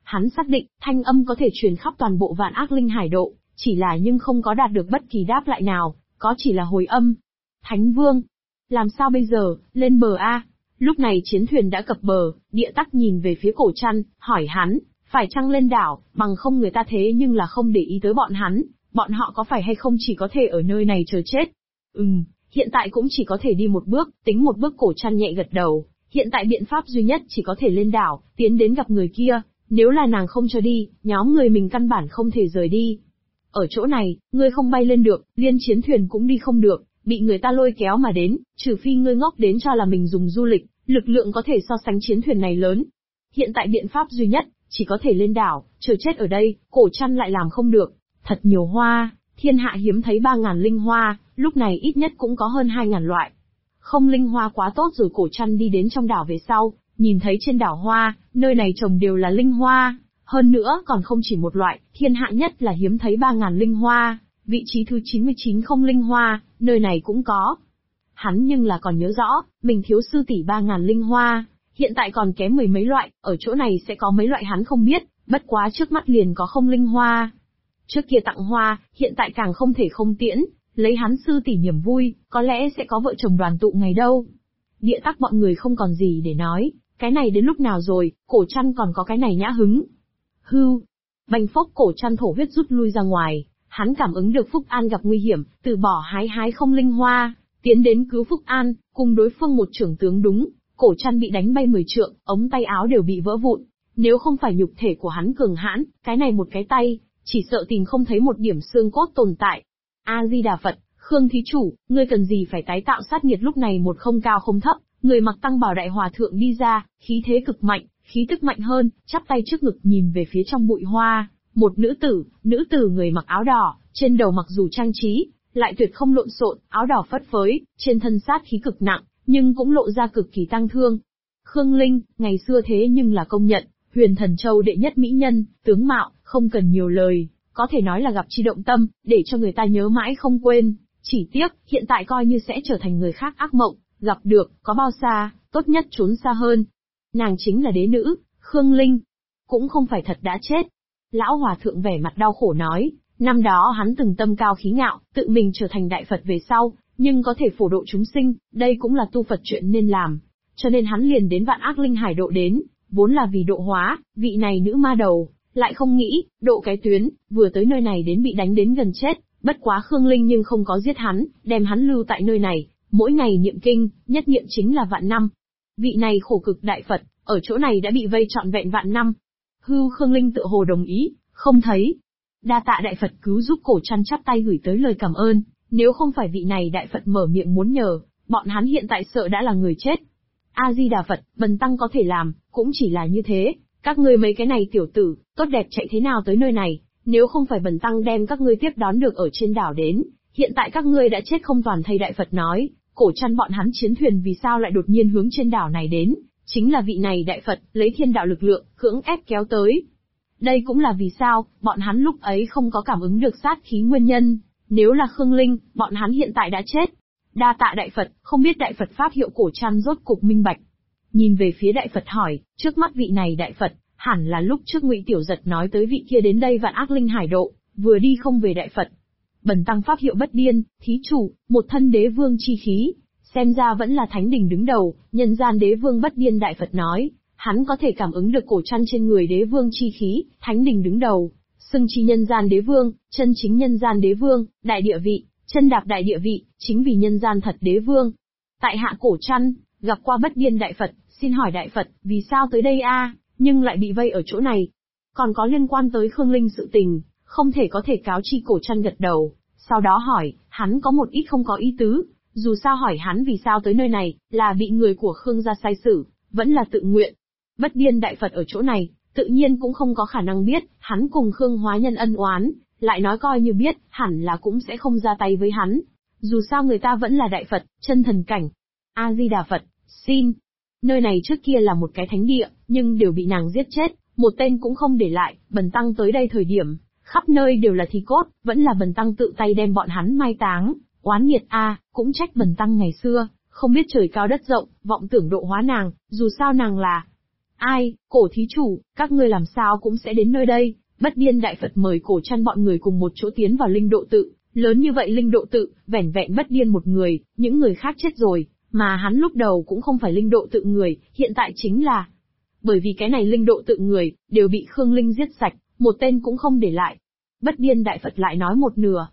Hắn xác định, thanh âm có thể truyền khắp toàn bộ Vạn Ác Linh Hải Độ, chỉ là nhưng không có đạt được bất kỳ đáp lại nào, có chỉ là hồi âm. Thánh Vương, làm sao bây giờ, lên bờ a? Lúc này chiến thuyền đã cập bờ, Địa Tắc nhìn về phía Cổ Trăn, hỏi hắn, phải chăng lên đảo, bằng không người ta thế nhưng là không để ý tới bọn hắn, bọn họ có phải hay không chỉ có thể ở nơi này chờ chết. Hiện tại cũng chỉ có thể đi một bước, tính một bước. Cổ Trăn nhẹ gật đầu, hiện tại biện pháp duy nhất chỉ có thể lên đảo, tiến đến gặp người kia, nếu là nàng không cho đi, nhóm người mình căn bản không thể rời đi. Ở chỗ này, ngươi không bay lên được, liên chiến thuyền cũng đi không được, bị người ta lôi kéo mà đến, trừ phi ngươi ngốc đến cho là mình dùng du lịch, lực lượng có thể so sánh chiến thuyền này lớn. Hiện tại biện pháp duy nhất, chỉ có thể lên đảo, chờ chết ở đây. Cổ Trăn lại làm không được. Thật nhiều hoa, thiên hạ hiếm thấy 3.000 linh hoa, lúc này ít nhất cũng có hơn 2.000 loại. Không linh hoa quá tốt rồi. Cổ Trăn đi đến trong đảo về sau, nhìn thấy trên đảo hoa, nơi này trồng đều là linh hoa, hơn nữa còn không chỉ một loại, thiên hạ nhất là hiếm thấy 3.000 linh hoa, vị trí thứ 99 không linh hoa, nơi này cũng có. Hắn nhưng là còn nhớ rõ, mình thiếu sư tỷ 3.000 linh hoa, hiện tại còn kém mười mấy loại, ở chỗ này sẽ có mấy loại hắn không biết, bất quá trước mắt liền có không linh hoa. Trước kia tặng hoa, hiện tại càng không thể không tiễn, lấy hắn sư tỷ niềm vui, có lẽ sẽ có vợ chồng đoàn tụ ngày đâu. Địa Tắc bọn người không còn gì để nói, cái này đến lúc nào rồi, Cổ Trăn còn có cái này nhã hứng. Hưu, bành phốc. Cổ Trăn thổ huyết rút lui ra ngoài, hắn cảm ứng được Phúc An gặp nguy hiểm, từ bỏ hái không linh hoa, tiến đến cứu Phúc An, cùng đối phương một trưởng tướng đúng. Cổ Trăn bị đánh bay 10 trượng, ống tay áo đều bị vỡ vụn. Nếu không phải nhục thể của hắn cường hãn, cái này một cái tay, chỉ sợ tìm không thấy một điểm xương cốt tồn tại. A Di Đà Phật, Khương thí chủ, ngươi cần gì phải tái tạo sát nghiệt? Lúc này một không cao không thấp, người mặc tăng bào đại hòa thượng đi ra, khí thế cực mạnh, khí tức mạnh hơn, chắp tay trước ngực nhìn về phía trong bụi hoa, một nữ tử người mặc áo đỏ, trên đầu mặc dù trang trí, lại tuyệt không lộn xộn, áo đỏ phất phới, trên thân sát khí cực nặng, nhưng cũng lộ ra cực kỳ tăng thương. Khương Linh, ngày xưa thế nhưng là công nhận, Huyền Thần Châu đệ nhất mỹ nhân, tướng mạo, không cần nhiều lời, có thể nói là gặp chi động tâm, để cho người ta nhớ mãi không quên. Chỉ tiếc, hiện tại coi như sẽ trở thành người khác ác mộng, gặp được, có bao xa, tốt nhất trốn xa hơn. Nàng chính là đế nữ, Khương Linh. Cũng không phải thật đã chết. Lão Hòa Thượng vẻ mặt đau khổ nói, năm đó hắn từng tâm cao khí ngạo, tự mình trở thành đại Phật về sau, nhưng có thể phổ độ chúng sinh, đây cũng là tu Phật chuyện nên làm. Cho nên hắn liền đến Vạn Ác Linh Hải Độ đến, vốn là vì độ hóa, vị này nữ ma đầu, lại không nghĩ, độ cái tuyến, vừa tới nơi này đến bị đánh đến gần chết, bất quá Khương Linh nhưng không có giết hắn, đem hắn lưu tại nơi này, mỗi ngày niệm kinh, nhất niệm chính là vạn năm. Vị này khổ cực đại Phật, ở chỗ này đã bị vây trọn vẹn vạn năm. Khương Linh tự hồ đồng ý, không thấy. Đa tạ đại Phật cứu giúp. Cổ Trăn chắp tay gửi tới lời cảm ơn, nếu không phải vị này đại Phật mở miệng muốn nhờ, bọn hắn hiện tại sợ đã là người chết. A Di Đà Phật, bần tăng có thể làm, cũng chỉ là như thế, các ngươi mấy cái này tiểu tử, tốt đẹp chạy thế nào tới nơi này, nếu không phải bần tăng đem các ngươi tiếp đón được ở trên đảo đến, hiện tại các ngươi đã chết không toàn thây. Đại Phật nói, Cổ Trăn bọn hắn chiến thuyền vì sao lại đột nhiên hướng trên đảo này đến, chính là vị này đại Phật, lấy thiên đạo lực lượng, cưỡng ép kéo tới. Đây cũng là vì sao, bọn hắn lúc ấy không có cảm ứng được sát khí nguyên nhân, nếu là Khương Linh, bọn hắn hiện tại đã chết. Đa tạ đại Phật, không biết đại Phật pháp hiệu. Cổ Trăn rốt cục minh bạch. Nhìn về phía đại Phật hỏi, trước mắt vị này đại Phật, hẳn là lúc trước Ngụy Tiểu Giật nói tới vị kia đến đây Vạn Ác Linh Hải Độ, vừa đi không về đại Phật. Bần tăng pháp hiệu Bất Điên, thí chủ, một thân đế vương chi khí, xem ra vẫn là thánh đình đứng đầu, nhân gian đế vương Bất Điên. Đại Phật nói, hắn có thể cảm ứng được Cổ Trăn trên người đế vương chi khí, thánh đình đứng đầu, xưng chi nhân gian đế vương, chân chính nhân gian đế vương, đại địa vị, chân đạp đại địa vị, chính vì nhân gian thật đế vương. Tại hạ Cổ Trăn, gặp qua Bất Điên đại Phật, xin hỏi đại Phật, vì sao tới đây a? Nhưng lại bị vây ở chỗ này. Còn có liên quan tới Khương Linh sự tình, không thể có thể cáo chi. Cổ Trăn gật đầu, sau đó hỏi, hắn có một ít không có ý tứ, dù sao hỏi hắn vì sao tới nơi này, là bị người của Khương gia sai xử, vẫn là tự nguyện. Bất Điên đại Phật ở chỗ này, tự nhiên cũng không có khả năng biết, hắn cùng Khương Hóa Nhân ân oán, lại nói coi như biết, hẳn là cũng sẽ không ra tay với hắn. Dù sao người ta vẫn là đại Phật, chân thần cảnh. A Di Đà Phật, xin. Nơi này trước kia là một cái thánh địa, nhưng đều bị nàng giết chết, một tên cũng không để lại. Bần tăng tới đây thời điểm, khắp nơi đều là thi cốt, vẫn là bần tăng tự tay đem bọn hắn mai táng. Oán nghiệt a, cũng trách bần tăng ngày xưa, không biết trời cao đất rộng, vọng tưởng độ hóa nàng, dù sao nàng là Ai, cổ thí chủ, các ngươi làm sao cũng sẽ đến nơi đây? Bất Điên Đại Phật mời Cổ Trăn bọn người cùng một chỗ tiến vào linh độ tự. Lớn như vậy linh độ tự, vẻn vẹn Bất Điên một người, những người khác chết rồi, mà hắn lúc đầu cũng không phải linh độ tự người, hiện tại chính là. Bởi vì cái này linh độ tự người, đều bị Khương Linh giết sạch, một tên cũng không để lại. Bất Điên Đại Phật lại nói một nửa,